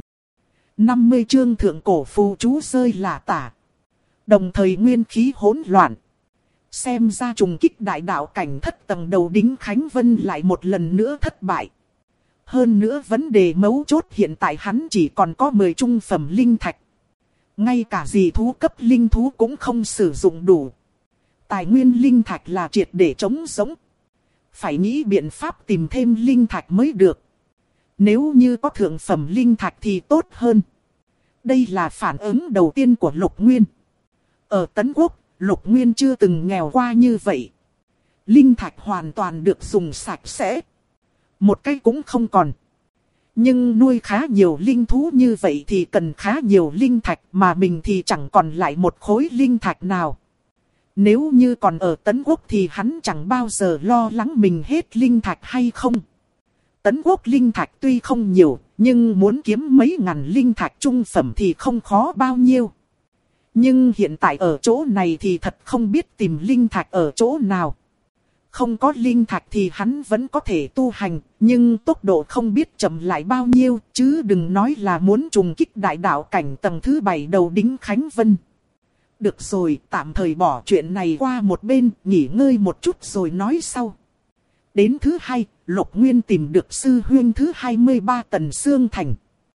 [SPEAKER 1] 50 chương thượng cổ phù chú rơi lả tả. Đồng thời nguyên khí hỗn loạn. Xem ra trùng kích đại đạo cảnh thất tầng đầu đính Khánh Vân lại một lần nữa thất bại. Hơn nữa vấn đề mấu chốt hiện tại hắn chỉ còn có 10 trung phẩm linh thạch. Ngay cả dị thú cấp linh thú cũng không sử dụng đủ. Tài nguyên linh thạch là triệt để trống rỗng. Phải nghĩ biện pháp tìm thêm linh thạch mới được. Nếu như có thượng phẩm linh thạch thì tốt hơn. Đây là phản ứng đầu tiên của Lục Nguyên. Ở Tấn Quốc, Lục Nguyên chưa từng nghèo qua như vậy. Linh thạch hoàn toàn được dùng sạch sẽ. Một cái cũng không còn. Nhưng nuôi khá nhiều linh thú như vậy thì cần khá nhiều linh thạch, mà mình thì chẳng còn lại một khối linh thạch nào. Nếu như còn ở Tấn Quốc thì hắn chẳng bao giờ lo lắng mình hết linh thạch hay không. Tấn Quốc linh thạch tuy không nhiều, nhưng muốn kiếm mấy ngàn linh thạch trung phẩm thì không khó bao nhiêu. Nhưng hiện tại ở chỗ này thì thật không biết tìm linh thạch ở chỗ nào. Không có linh thạch thì hắn vẫn có thể tu hành, nhưng tốc độ không biết chậm lại bao nhiêu, chứ đừng nói là muốn trùng kích đại đạo cảnh tầng thứ 7 đầu đính Khánh Vân. Được rồi, tạm thời bỏ chuyện này qua một bên, nghỉ ngơi một chút rồi nói sau. Đến thứ 2, Lục Nguyên tìm được sư huynh thứ 23 Tần Sương Thành.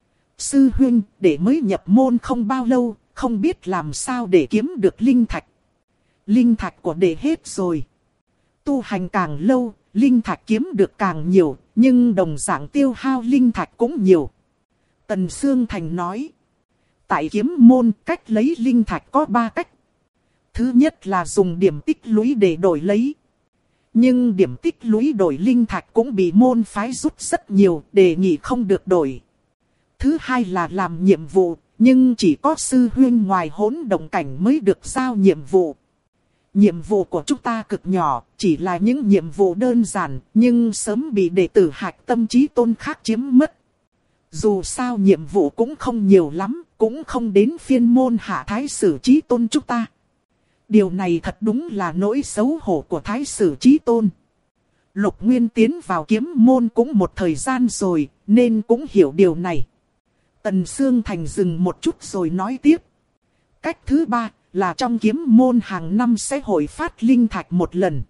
[SPEAKER 1] Sư huynh, để mới nhập môn không bao lâu, không biết làm sao để kiếm được linh thạch. Linh thạch của đệ hết rồi. Tu hành càng lâu, linh thạch kiếm được càng nhiều, nhưng đồng dạng tiêu hao linh thạch cũng nhiều. Tần Sương Thành nói. Tại kiếm môn, cách lấy linh thạch có 3 cách. Thứ nhất là dùng điểm tích lũy để đổi lấy. Nhưng điểm tích lũy đổi linh thạch cũng bị môn phái rút rất nhiều, đề nghị không được đổi. Thứ hai là làm nhiệm vụ, nhưng chỉ có sư huynh ngoài hỗn động cảnh mới được giao nhiệm vụ. Nhiệm vụ của chúng ta cực nhỏ, chỉ là những nhiệm vụ đơn giản, nhưng sớm bị đệ tử Hạch Tâm Chí Tôn khác chiếm mất. Dù sao nhiệm vụ cũng không nhiều lắm, cũng không đến phiên môn hạ Thái Sử Chí Tôn chúng ta. Điều này thật đúng là nỗi xấu hổ của Thái Sử Chí Tôn. Lục Nguyên tiến vào kiếm môn cũng một thời gian rồi, nên cũng hiểu điều này. Tần Sương Thành dừng một chút rồi nói tiếp. Cách thứ 3 là trong kiếm môn hàng năm sẽ hội phát linh thạch một lần.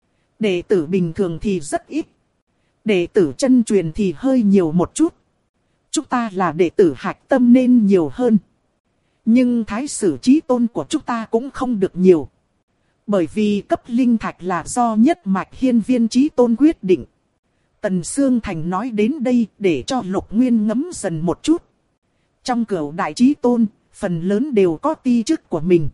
[SPEAKER 1] Đệ tử bình thường thì rất ít. Đệ tử chân truyền thì hơi nhiều một chút. Chúng ta là đệ tử Hạch Tâm nên nhiều hơn. Nhưng Thái Sử Chí Tôn của chúng ta cũng không được nhiều. Bởi vì cấp linh thạch là do nhất mạch Hiên Viên Chí Tôn quyết định. Tần Sương Thành nói đến đây để cho Lục Nguyên ngấm dần một chút. Trong Cửu Đại Chí Tôn, phần lớn đều có ti chức của mình.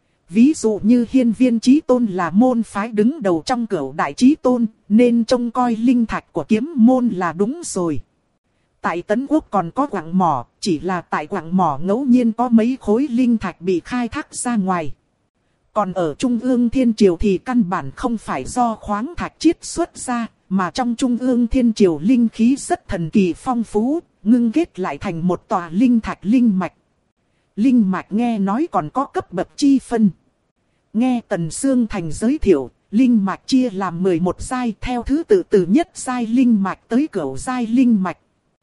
[SPEAKER 1] Ví dụ như Hiên Viên Chí Tôn là môn phái đứng đầu trong Cửu Đại Chí Tôn, nên trông coi linh thạch của kiếm môn là đúng rồi. Tại Tấn Quốc còn có quặng mỏ, chỉ là tại quặng mỏ ngẫu nhiên có mấy khối linh thạch bị khai thác ra ngoài. Còn ở Trung ương Thiên Triều thì căn bản không phải do khoáng thạch chiết xuất ra, mà trong Trung ương Thiên Triều linh khí rất thần kỳ phong phú, ngưng kết lại thành một tòa linh thạch linh mạch. Linh mạch nghe nói còn có cấp bậc chi phân. Nghe Tần Sương Thành giới thiệu, linh mạch chia làm 11 giai theo thứ tự từ nhất giai linh mạch tới cửu giai linh mạch.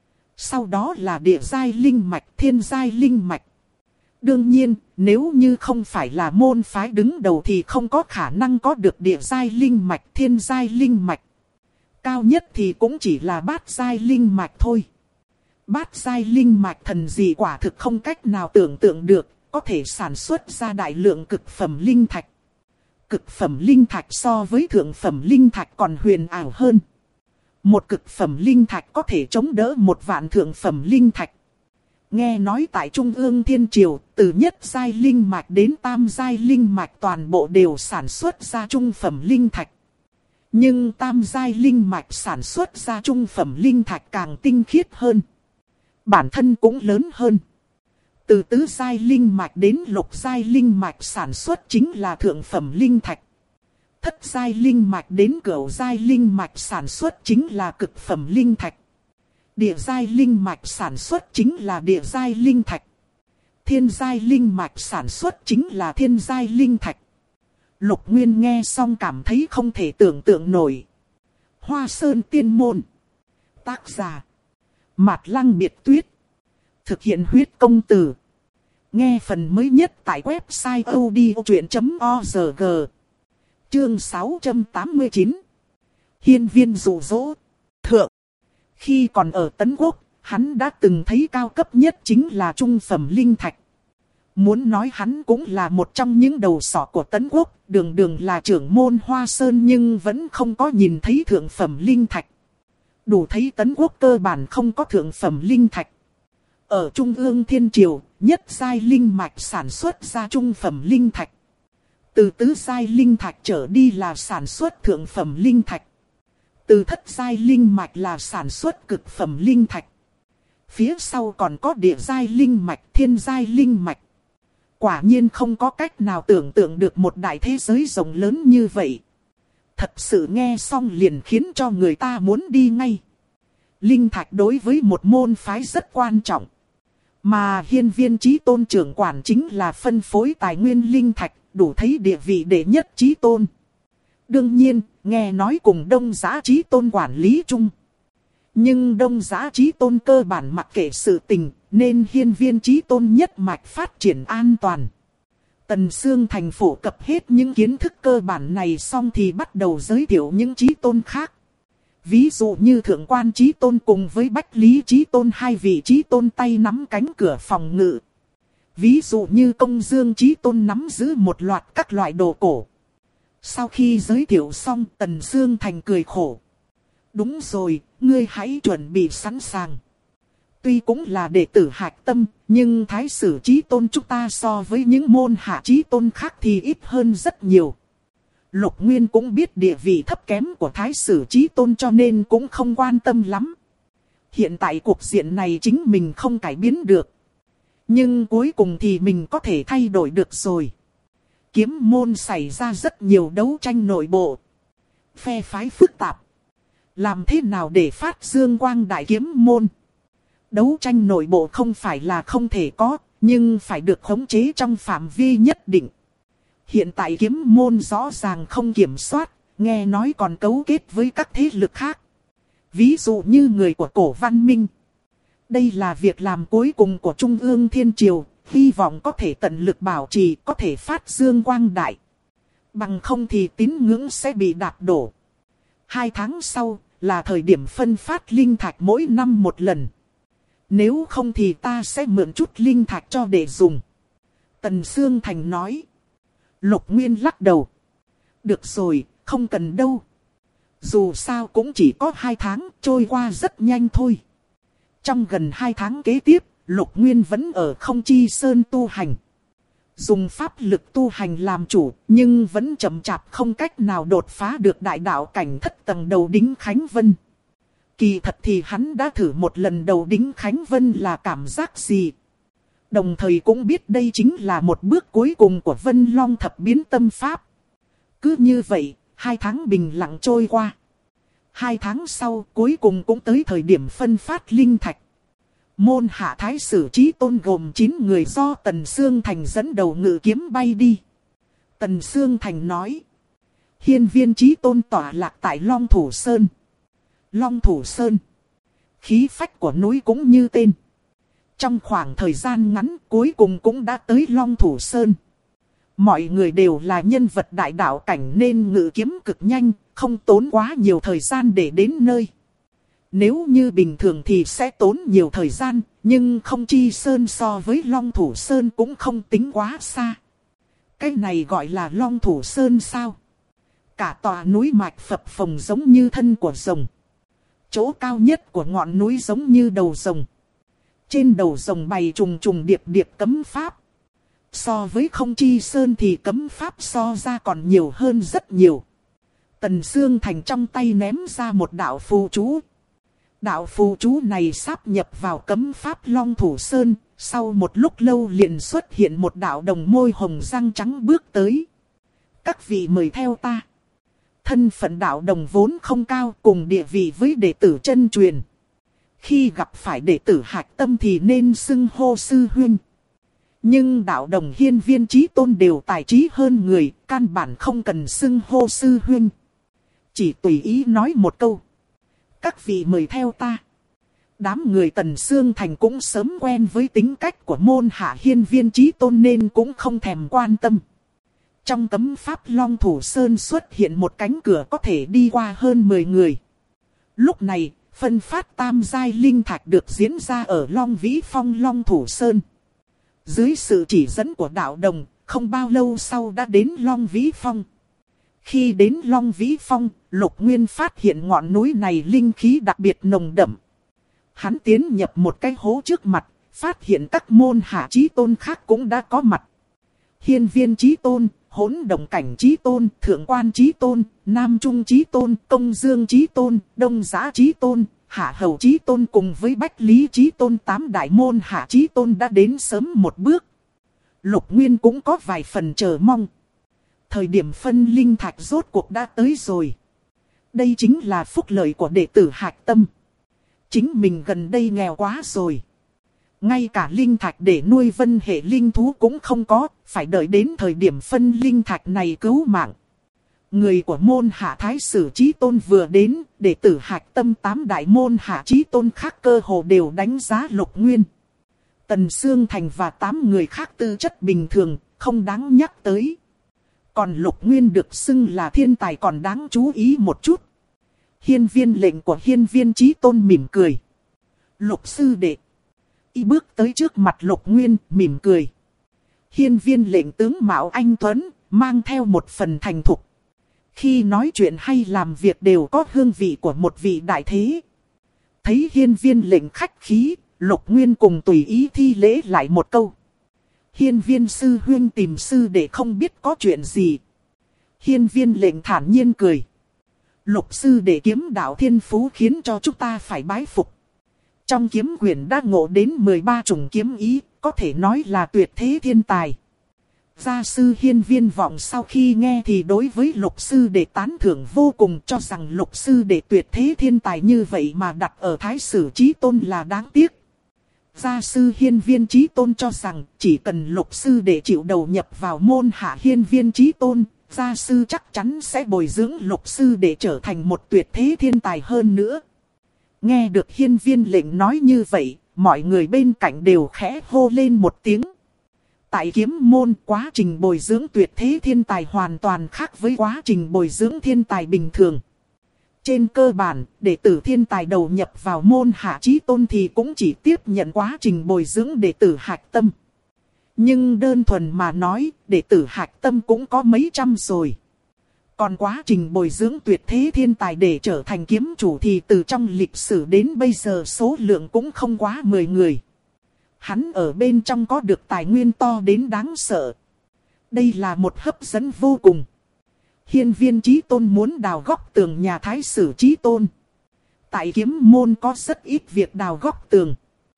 [SPEAKER 1] Sau đó là địa giai linh mạch, thiên giai linh mạch. Đương nhiên, nếu như không phải là môn phái đứng đầu thì không có khả năng có được địa giai linh mạch, thiên giai linh mạch. Cao nhất thì cũng chỉ là bát giai linh mạch thôi. Bát giai linh mạch thần dị quả thực không cách nào tưởng tượng được, có thể sản xuất ra đại lượng cực phẩm linh thạch. Cực phẩm linh thạch so với thượng phẩm linh thạch còn huyền ảo hơn. Một cực phẩm linh thạch có thể chống đỡ 1 vạn thượng phẩm linh thạch. Nghe nói tại Trung ương Thiên Triều, từ nhất giai linh mạch đến tam giai linh mạch toàn bộ đều sản xuất ra trung phẩm linh thạch. Nhưng tam giai linh mạch sản xuất ra trung phẩm linh thạch càng tinh khiết hơn. Bản thân cũng lớn hơn. Từ tứ giai linh mạch đến lục giai linh mạch sản xuất chính là thượng phẩm linh thạch. Thất giai linh mạch đến cửu giai linh mạch sản xuất chính là cực phẩm linh thạch. Địa giai linh mạch sản xuất chính là địa giai linh thạch. Thiên giai linh mạch sản xuất chính là thiên giai linh thạch. Lục Nguyên nghe xong cảm thấy không thể tưởng tượng nổi. Hoa Sơn Tiên Môn. Tác giả Mạt Lăng Biệt Tuyết. Thực hiện huyết công từ. Nghe phần mới nhất tại website odchuyện.org. Chương 689. Hiên Viên dụ dỗ. Thượng. Khi còn ở Tấn Quốc, hắn đã từng thấy cao cấp nhất chính là trung phẩm linh thạch. Muốn nói hắn cũng là một trong những đầu sỏ của Tấn Quốc, đường đường là trưởng môn Hoa Sơn nhưng vẫn không có nhìn thấy thượng phẩm linh thạch. Đủ thấy Tấn Quốc cơ bản không có thượng phẩm linh thạch. Ở Trung ương Thiên Triều, nhất giai linh mạch sản xuất ra trung phẩm linh thạch. Từ tứ giai linh thạch trở đi là sản xuất thượng phẩm linh thạch. Từ thất giai linh mạch là sản xuất cực phẩm linh thạch. Phía sau còn có địa giai linh mạch, thiên giai linh mạch. Quả nhiên không có cách nào tưởng tượng được một đại thế giới rộng lớn như vậy. Thật sự nghe xong liền khiến cho người ta muốn đi ngay. Linh thạch đối với một môn phái rất quan trọng. Mà hiên viên chí tôn trưởng quản chính là phân phối tài nguyên linh thạch, đủ thấy địa vị đệ nhất chí tôn. Đương nhiên, nghe nói cùng Đông Giá Chí Tôn quản lý chung. Nhưng Đông Giá Chí Tôn cơ bản mặc kệ sự tình, nên hiên viên Chí Tôn nhất mạch phát triển an toàn. Tần Sương Thành phổ cập hết những kiến thức cơ bản này xong thì bắt đầu giới thiệu những Chí Tôn khác. Ví dụ như Thượng Quan Chí Tôn cùng với Bách Lý Chí Tôn, hai vị Chí Tôn tay nắm cánh cửa phòng ngự. Ví dụ như Công Dương Chí Tôn nắm giữ một loạt các loại đồ cổ. Sau khi giới thiệu xong, Tần Sương Thành cười khổ. Đúng rồi, ngươi hãy chuẩn bị sẵn sàng. Tuy cũng là đệ tử hạch tâm, nhưng Thái Sử Chí Tôn chúng ta so với những môn hạ Chí Tôn khác thì ít hơn rất nhiều. Lục Nguyên cũng biết địa vị thấp kém của Thái Sử Chí Tôn cho nên cũng không quan tâm lắm. Hiện tại cuộc diện này chính mình không cải biến được. Nhưng cuối cùng thì mình có thể thay đổi được rồi. Kiếm môn xảy ra rất nhiều đấu tranh nội bộ. Phe phái phức tạp. Làm thế nào để phát dương quang đại kiếm môn? Đấu tranh nội bộ không phải là không thể có, nhưng phải được khống chế trong phạm vi nhất định. Hiện tại kiếm môn rõ ràng không kiểm soát, nghe nói còn cấu kết với các thế lực khác. Ví dụ như người của Cổ Văn Minh. Đây là việc làm cuối cùng của Trung ương Thiên Triều, hy vọng có thể tận lực bảo trì, có thể phát dương quang đại. Bằng không thì tín ngưỡng sẽ bị đạp đổ. 2 tháng sau là thời điểm phân phát linh thạch mỗi năm một lần. Nếu không thì ta sẽ mượn chút linh thạch cho để dùng. Tần Sương Thành nói. Lục Nguyên lắc đầu. Được rồi, không cần đâu. Dù sao cũng chỉ có 2 tháng, trôi qua rất nhanh thôi. Trong gần 2 tháng kế tiếp, Lục Nguyên vẫn ở Không Chi Sơn tu hành. Dùng pháp lực tu hành làm chủ, nhưng vẫn chậm chạp không cách nào đột phá được đại đạo cảnh thất tầng đầu đính Khánh Vân. Kỳ thật thì hắn đã thử một lần đầu đính Khánh Vân là cảm giác gì. Đồng thời cũng biết đây chính là một bước cuối cùng của Vân Long thập biến tâm pháp. Cứ như vậy, 2 tháng bình lặng trôi qua. 2 tháng sau cuối cùng cũng tới thời điểm phân phát linh thạch. Môn hạ Thái Sử Chí Tôn gồm 9 người do Tần Sương Thành dẫn đầu ngự kiếm bay đi. Tần Sương Thành nói. Hiên viên Chí Tôn tỏa lạc tại Long Thủ Sơn. Long Thủ Sơn. Khí phách của núi cũng như tên. Trong khoảng thời gian ngắn cuối cùng cũng đã tới Long Thủ Sơn. Mọi người đều là nhân vật đại đạo cảnh nên ngự kiếm cực nhanh, không tốn quá nhiều thời gian để đến nơi. Nếu như bình thường thì sẽ tốn nhiều thời gian, nhưng Không Chi Sơn so với Long Thủ Sơn cũng không tính quá xa. Cái này gọi là Long Thủ Sơn sao? Cả tòa núi mạch phập phồng giống như thân của rồng. Chỗ cao nhất của ngọn núi giống như đầu rồng. Trên đầu rồng bày trùng trùng điệp điệp cấm pháp. So với Không Chi Sơn thì cấm pháp so ra còn nhiều hơn rất nhiều. Tần Sương Thành trong tay ném ra một đạo phù chú. Đạo phù chú này sáp nhập vào cấm pháp Long Thủ Sơn, sau một lúc lâu liền xuất hiện một đạo đồng môi hồng răng trắng bước tới. Các vị mời theo ta. Thân phận đạo đồng vốn không cao, cùng địa vị với đệ tử chân truyền. Khi gặp phải đệ tử hạch tâm thì nên xưng hô sư huynh. Nhưng đạo đồng hiên viên Chí Tôn đều tài trí hơn người, căn bản không cần xưng hô sư huynh. Chỉ tùy ý nói một câu. Các vị mời theo ta. Đám người Tần Sương Thành cũng sớm quen với tính cách của môn hạ hiên viên Chí Tôn nên cũng không thèm quan tâm. Trong cấm pháp Long Thủ Sơn xuất hiện một cánh cửa có thể đi qua hơn 10 người. Lúc này, phân phát tam giai linh thạch được diễn ra ở Long Vĩ Phong Long Thủ Sơn. Dưới sự chỉ dẫn của đạo đồng, không bao lâu sau đã đến Long Vĩ Phong. Khi đến Long Vĩ Phong, Lục Nguyên phát hiện ngọn núi này linh khí đặc biệt nồng đậm. Hắn tiến nhập một cái hố trước mặt, phát hiện các môn hạ Chí Tôn khác cũng đã có mặt. Hiên viên Chí Tôn, Hỗn Động Cảnh Chí Tôn, Thượng Quan Chí Tôn, Nam Trung Chí Tôn, Công Dương Chí Tôn, Đông Giá Chí Tôn, Hạ Hầu Chí Tôn cùng với Bách Lý Chí Tôn 8 đại môn Hạ Chí Tôn đã đến sớm một bước. Lục Nguyên cũng có vài phần chờ mong. Thời điểm phân linh thạch rốt cuộc đã tới rồi. Đây chính là phúc lợi của đệ tử Hạc Tâm. Chính mình gần đây nghèo quá rồi. Ngay cả linh thạch để nuôi vân hệ linh thú cũng không có, phải đợi đến thời điểm phân linh thạch này cứu mạng. Người của môn Hạ Thái Sử Chí Tôn vừa đến, đệ tử Hạc Tâm 8 đại môn Hạ Chí Tôn khác cơ hồ đều đánh giá Lục Nguyên. Tần Sương Thành và 8 người khác tư chất bình thường, không đáng nhắc tới. Còn Lục Nguyên được xưng là thiên tài còn đáng chú ý một chút. Hiên viên lệnh của hiên viên Chí Tôn mỉm cười. Lục sư đệ. Y bước tới trước mặt Lục Nguyên, mỉm cười. Hiên viên lệnh tướng mạo anh tuấn, mang theo một phần thành thục. Khi nói chuyện hay làm việc đều có hương vị của một vị đại thế. Thấy hiên viên lệnh khách khí, Lục Nguyên cùng tùy ý thi lễ lại một câu. Hiên viên sư huynh tìm sư để không biết có chuyện gì. Hiên viên lệnh thản nhiên cười. Lục sư để kiếm đạo thiên phú khiến cho chúng ta phải bái phục. Trong kiếm quyển đã ngộ đến 13 chủng kiếm ý, có thể nói là tuyệt thế thiên tài. Gia sư hiên viên vọng sau khi nghe thì đối với lục sư để tán thưởng vô cùng, cho rằng lục sư để tuyệt thế thiên tài như vậy mà đặt ở Thái Sử Chí Tôn là đáng tiếc. Gia sư hiên viên Chí Tôn cho rằng chỉ cần lục sư để chịu đầu nhập vào môn Hạ hiên viên Chí Tôn, gia sư chắc chắn sẽ bồi dưỡng lục sư để trở thành một tuyệt thế thiên tài hơn nữa. Nghe được hiên viên lệnh nói như vậy, mọi người bên cạnh đều khẽ hô lên một tiếng. Tại kiếm môn, quá trình bồi dưỡng tuyệt thế thiên tài hoàn toàn khác với quá trình bồi dưỡng thiên tài bình thường. Trên cơ bản, đệ tử thiên tài đầu nhập vào môn Hạ Chí Tôn thì cũng chỉ tiếp nhận quá trình bồi dưỡng đệ tử Hạc Tâm. Nhưng đơn thuần mà nói, đệ tử Hạc Tâm cũng có mấy trăm rồi. Còn quá trình bồi dưỡng tuyệt thế thiên tài để trở thành kiếm chủ thì từ trong lịch sử đến bây giờ số lượng cũng không quá 10 người. Hắn ở bên trong có được tài nguyên to đến đáng sợ. Đây là một hấp dẫn vô cùng. Hiên viên Chí Tôn muốn đào góc tường nhà Thái Sử Chí Tôn. Tại kiếm môn có rất ít việc đào góc tường.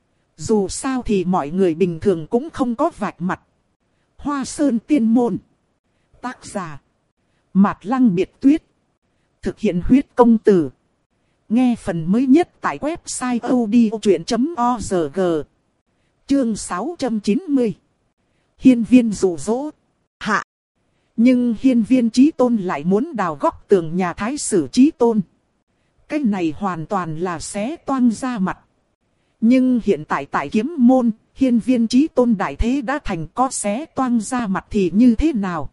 [SPEAKER 1] Dù sao thì mọi người bình thường cũng không có vạch mặt. Hoa Sơn Tiên Môn. Tác giả Mạt Lăng Biệt Tuyết. Thực hiện huyết công từ. Nghe phần mới nhất tại website odchuyện.org. Chương 690. Hiên viên dụ dỗ. Hạ. Nhưng hiên viên Chí Tôn lại muốn đào góc tường nhà Thái Sử Chí Tôn. Cái này hoàn toàn là xé toang ra mặt. Nhưng hiện tại tại kiếm môn, hiên viên Chí Tôn đại thế đã thành, có xé toang ra mặt thì như thế nào?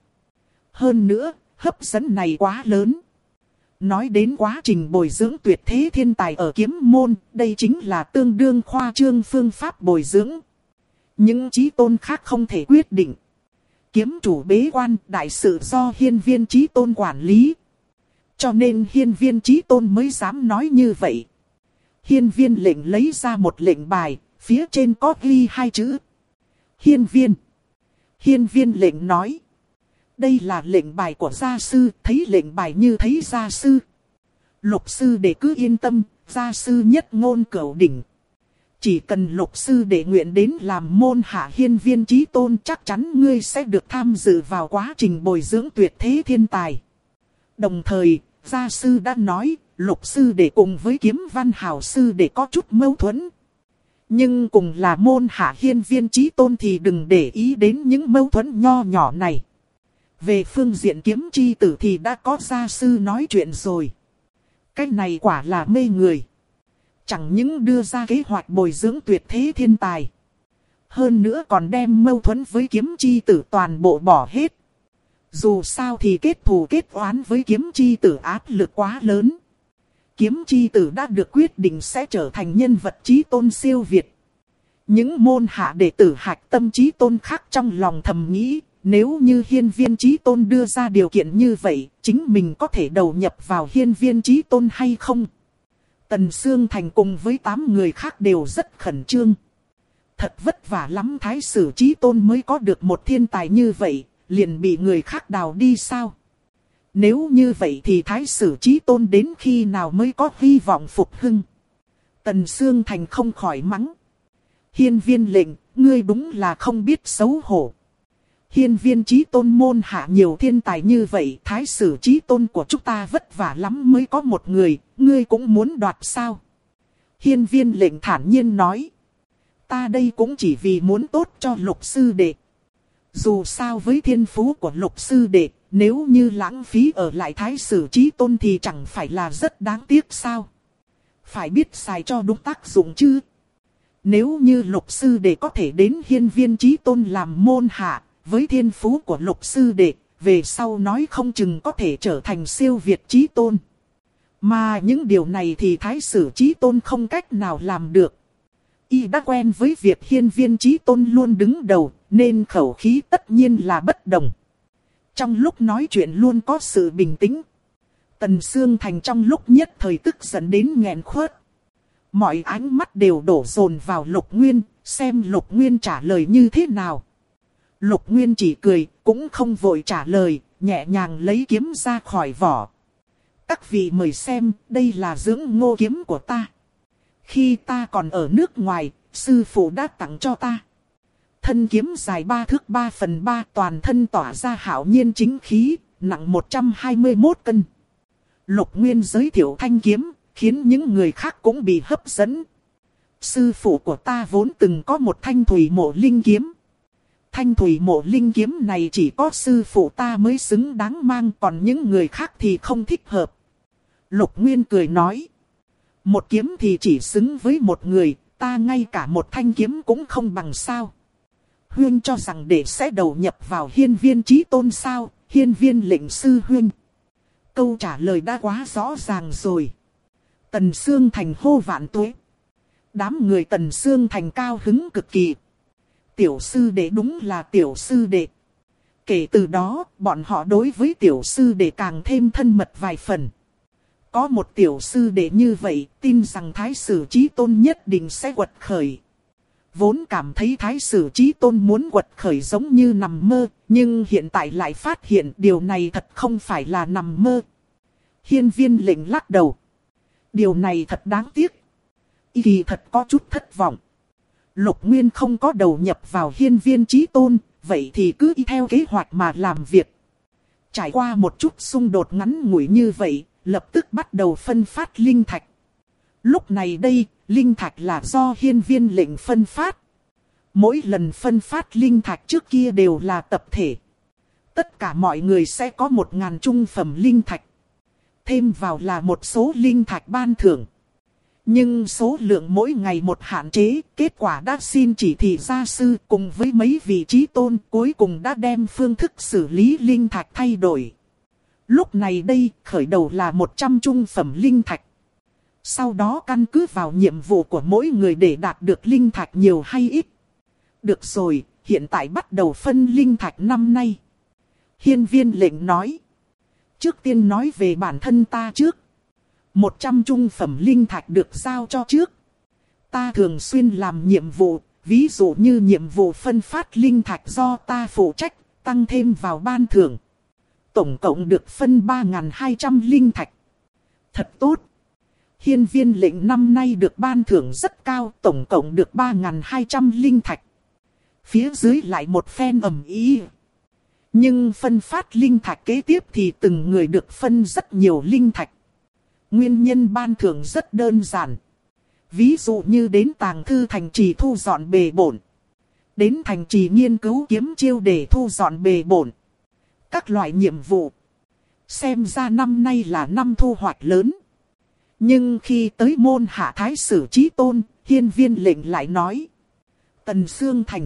[SPEAKER 1] Hơn nữa, hấp dẫn này quá lớn. Nói đến quá trình bồi dưỡng tuyệt thế thiên tài ở kiếm môn, đây chính là tương đương khoa trương phương pháp bồi dưỡng. Những Chí Tôn khác không thể quyết định. Kiếm chủ bế quan, đại sự do hiên viên Chí Tôn quản lý. Cho nên hiên viên Chí Tôn mới dám nói như vậy. Hiên viên lệnh lấy ra một lệnh bài, phía trên có ghi 2 chữ. Hiên viên. Hiên viên lệnh nói. Đây là lệnh bài của gia sư, thấy lệnh bài như thấy gia sư. Lục sư để cứ yên tâm, gia sư nhất ngôn cửu đỉnh. Chỉ cần lục sư để nguyện đến làm môn Hạ hiên viên Chí Tôn, chắc chắn ngươi sẽ được tham dự vào quá trình bồi dưỡng tuyệt thế thiên tài. Đồng thời, gia sư đã nói, lục sư để cùng với kiếm văn hào sư để có chút mâu thuẫn. Nhưng cùng là môn Hạ hiên viên Chí Tôn thì đừng để ý đến những mâu thuẫn nho nhỏ này. Về phương diện kiếm chi tử thì đã có gia sư nói chuyện rồi. Cái này quả là mê người. Chẳng những đưa ra kế hoạch bồi dưỡng tuyệt thế thiên tài. Hơn nữa còn đem mâu thuẫn với kiếm chi tử toàn bộ bỏ hết. Dù sao thì kết thù kết oán với kiếm chi tử áp lực quá lớn. Kiếm chi tử đã được quyết định sẽ trở thành nhân vật Chí Tôn siêu việt. Những môn hạ đệ tử Hạc Tâm Chí Tôn khác trong lòng thầm nghĩ. Nếu như hiên viên Chí Tôn đưa ra điều kiện như vậy, chính mình có thể đầu nhập vào hiên viên Chí Tôn hay không? Tần Sương Thành cùng với 8 người khác đều rất khẩn trương. Thật vất vả lắm Thái Sử Chí Tôn mới có được một thiên tài như vậy, liền bị người khác đào đi sao? Nếu như vậy thì Thái Sử Chí Tôn đến khi nào mới có hy vọng phục hưng? Tần Sương Thành không khỏi mắng. Hiên Viên lệnh, ngươi đúng là không biết xấu hổ. Hiên Viên Chí Tôn môn hạ nhiều thiên tài như vậy, thái sử Chí Tôn của chúng ta vất vả lắm mới có một người, ngươi cũng muốn đoạt sao? Hiên Viên lệnh thản nhiên nói. Ta đây cũng chỉ vì muốn tốt cho Lục sư đệ. Dù sao với thiên phú của Lục sư đệ, nếu như lãng phí ở lại thái sử Chí Tôn thì chẳng phải là rất đáng tiếc sao? Phải biết xài cho đúng tác dụng chứ. Nếu như Lục sư đệ có thể đến Hiên Viên Chí Tôn làm môn hạ, với thiên phú của Lục sư đệ, về sau nói không chừng có thể trở thành siêu việt Chí Tôn. Mà những điều này thì thái sử Chí Tôn không cách nào làm được. Y đã quen với việc Hiên Viên Chí Tôn luôn đứng đầu, nên khẩu khí tất nhiên là bất đồng. Trong lúc nói chuyện luôn có sự bình tĩnh. Tần Sương Thành trong lúc nhất thời tức giận đến nghẹn khuất. Mọi ánh mắt đều đổ dồn vào Lục Nguyên, xem Lục Nguyên trả lời như thế nào. Lục Nguyên chỉ cười, cũng không vội trả lời, nhẹ nhàng lấy kiếm ra khỏi vỏ. Các vị mời xem, đây là dưỡng ngô kiếm của ta. Khi ta còn ở nước ngoài, sư phụ đã tặng cho ta. Thân kiếm dài 3 thước 3/3, toàn thân tỏa ra hạo nhiên chính khí, nặng 121 cân. Lục Nguyên giới thiệu thanh kiếm, khiến những người khác cũng bị hấp dẫn. Sư phụ của ta vốn từng có một thanh thủy mộ linh kiếm. Thanh thủy mộ linh kiếm này chỉ có sư phụ ta mới xứng đáng mang, còn những người khác thì không thích hợp. Lục Nguyên cười nói. Một kiếm thì chỉ xứng với một người, ta ngay cả một thanh kiếm cũng không bằng sao. Huynh cho rằng để sẽ đầu nhập vào Hiên Viên Chí Tôn sao, Hiên Viên lệnh sư huynh. Câu trả lời đã quá rõ ràng rồi. Tần Sương Thành hô vạn tuế. Đám người Tần Sương Thành cao hứng cực kỳ. Tiểu sư đệ đúng là tiểu sư đệ. Kể từ đó, bọn họ đối với tiểu sư đệ càng thêm thân mật vài phần. Có một tiểu sư đệ như vậy, tin rằng Thái sử Chí Tôn nhất định sẽ quật khởi. Vốn cảm thấy Thái sử Chí Tôn muốn quật khởi giống như nằm mơ, nhưng hiện tại lại phát hiện điều này thật không phải là nằm mơ. Hiên Viên lệnh lắc đầu. Điều này thật đáng tiếc. Y thật có chút thất vọng. Lục Nguyên không có đầu nhập vào Hiên Viên Chí Tôn, vậy thì cứ y theo kế hoạch mà làm việc. Trải qua một chút xung đột ngắn ngủi như vậy, lập tức bắt đầu phân phát linh thạch. Lúc này đây, linh thạch là do Hiên Viên lệnh phân phát. Mỗi lần phân phát linh thạch trước kia đều là tập thể. Tất cả mọi người sẽ có 1000 trung phẩm linh thạch. Thêm vào là một số linh thạch ban thưởng. Nhưng số lượng mỗi ngày một hạn chế, kết quả đã xin chỉ thị gia sư cùng với mấy vị Chí Tôn cuối cùng đã đem phương thức xử lý linh thạch thay đổi. Lúc này đây, khởi đầu là 100 trung phẩm linh thạch. Sau đó căn cứ vào nhiệm vụ của mỗi người để đạt được linh thạch nhiều hay ít. Được rồi, hiện tại bắt đầu phân linh thạch năm nay. Hiên Viên lệnh nói. Trước tiên nói về bản thân ta trước. 100 trung phẩm linh thạch được giao cho trước. Ta thường xuyên làm nhiệm vụ, ví dụ như nhiệm vụ phân phát linh thạch do ta phụ trách, tăng thêm vào ban thưởng. Tổng cộng được phân 3200 linh thạch. Thật tốt. Hiên Viên lệnh năm nay được ban thưởng rất cao, tổng cộng được 3200 linh thạch. Phía dưới lại một phen ầm ĩ. Nhưng phân phát linh thạch kế tiếp thì từng người được phân rất nhiều linh thạch. Nguyên nhân ban thưởng rất đơn giản. Ví dụ như đến tàng thư thành trì thu dọn bề bộn. Đến thành trì nghiên cứu kiếm chiêu để thu dọn bề bộn. Các loại nhiệm vụ. Xem ra năm nay là năm thu hoạch lớn. Nhưng khi tới môn hạ Thái sử Chí Tôn, Hiên Viên lệnh lại nói. Tần Sương Thành.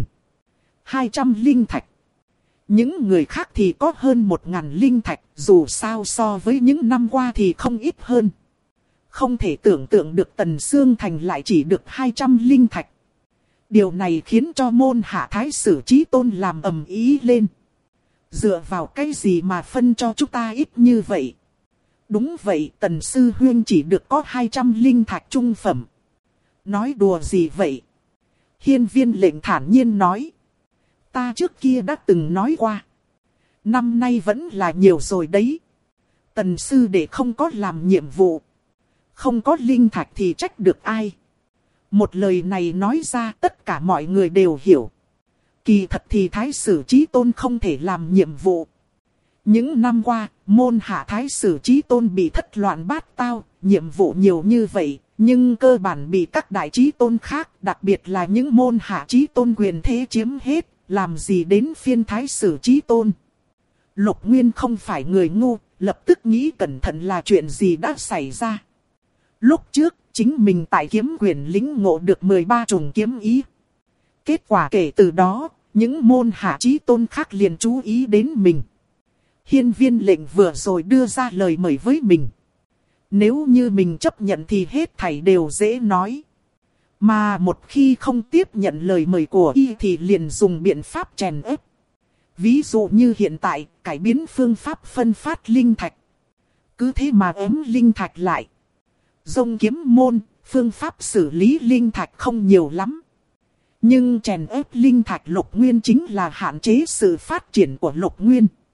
[SPEAKER 1] 200 linh thạch. Những người khác thì có hơn 1000 linh thạch, dù sao so với những năm qua thì không ít hơn. Không thể tưởng tượng được Tần Sương Thành lại chỉ được 200 linh thạch. Điều này khiến cho môn hạ Thái sử Chí Tôn làm ầm ĩ lên. Dựa vào cái gì mà phân cho chúng ta ít như vậy? Đúng vậy, Tần Sư Huyên chỉ được có 200 linh thạch trung phẩm. Nói đùa gì vậy? Hiên Viên lệnh thản nhiên nói. Ta trước kia đã từng nói qua. Năm nay vẫn là nhiều rồi đấy. Tần sư đệ không có làm nhiệm vụ. Không có linh thạch thì trách được ai? Một lời này nói ra tất cả mọi người đều hiểu. Kỳ thật thì Thái Sử Chí Tôn không thể làm nhiệm vụ. Những năm qua, môn hạ Thái Sử Chí Tôn bị thất loạn bát tao, nhiệm vụ nhiều như vậy, nhưng cơ bản bị các đại chí tôn khác, đặc biệt là những môn hạ chí tôn quyền thế chiếm hết, làm gì đến phiên Thái Sử Chí Tôn. Lục Nguyên không phải người ngu, lập tức nghĩ cẩn thận là chuyện gì đã xảy ra. Lúc trước, chính mình tại kiếm quyền lĩnh ngộ được 13 chủng kiếm ý. Kết quả kể từ đó, những môn hạ chí tôn khác liền chú ý đến mình. Hiên Viên lệnh vừa rồi đưa ra lời mời với mình. Nếu như mình chấp nhận thì hết thảy đều dễ nói. Mà một khi không tiếp nhận lời mời của y thì liền dùng biện pháp chèn ép. Ví dụ như hiện tại, cải biến phương pháp phân phát linh thạch. Cứ thế mà ém linh thạch lại. Dông kiếm môn, phương pháp xử lý linh thạch không nhiều lắm. Nhưng chèn ép linh thạch Lục Nguyên chính là hạn chế sự phát triển của Lục Nguyên.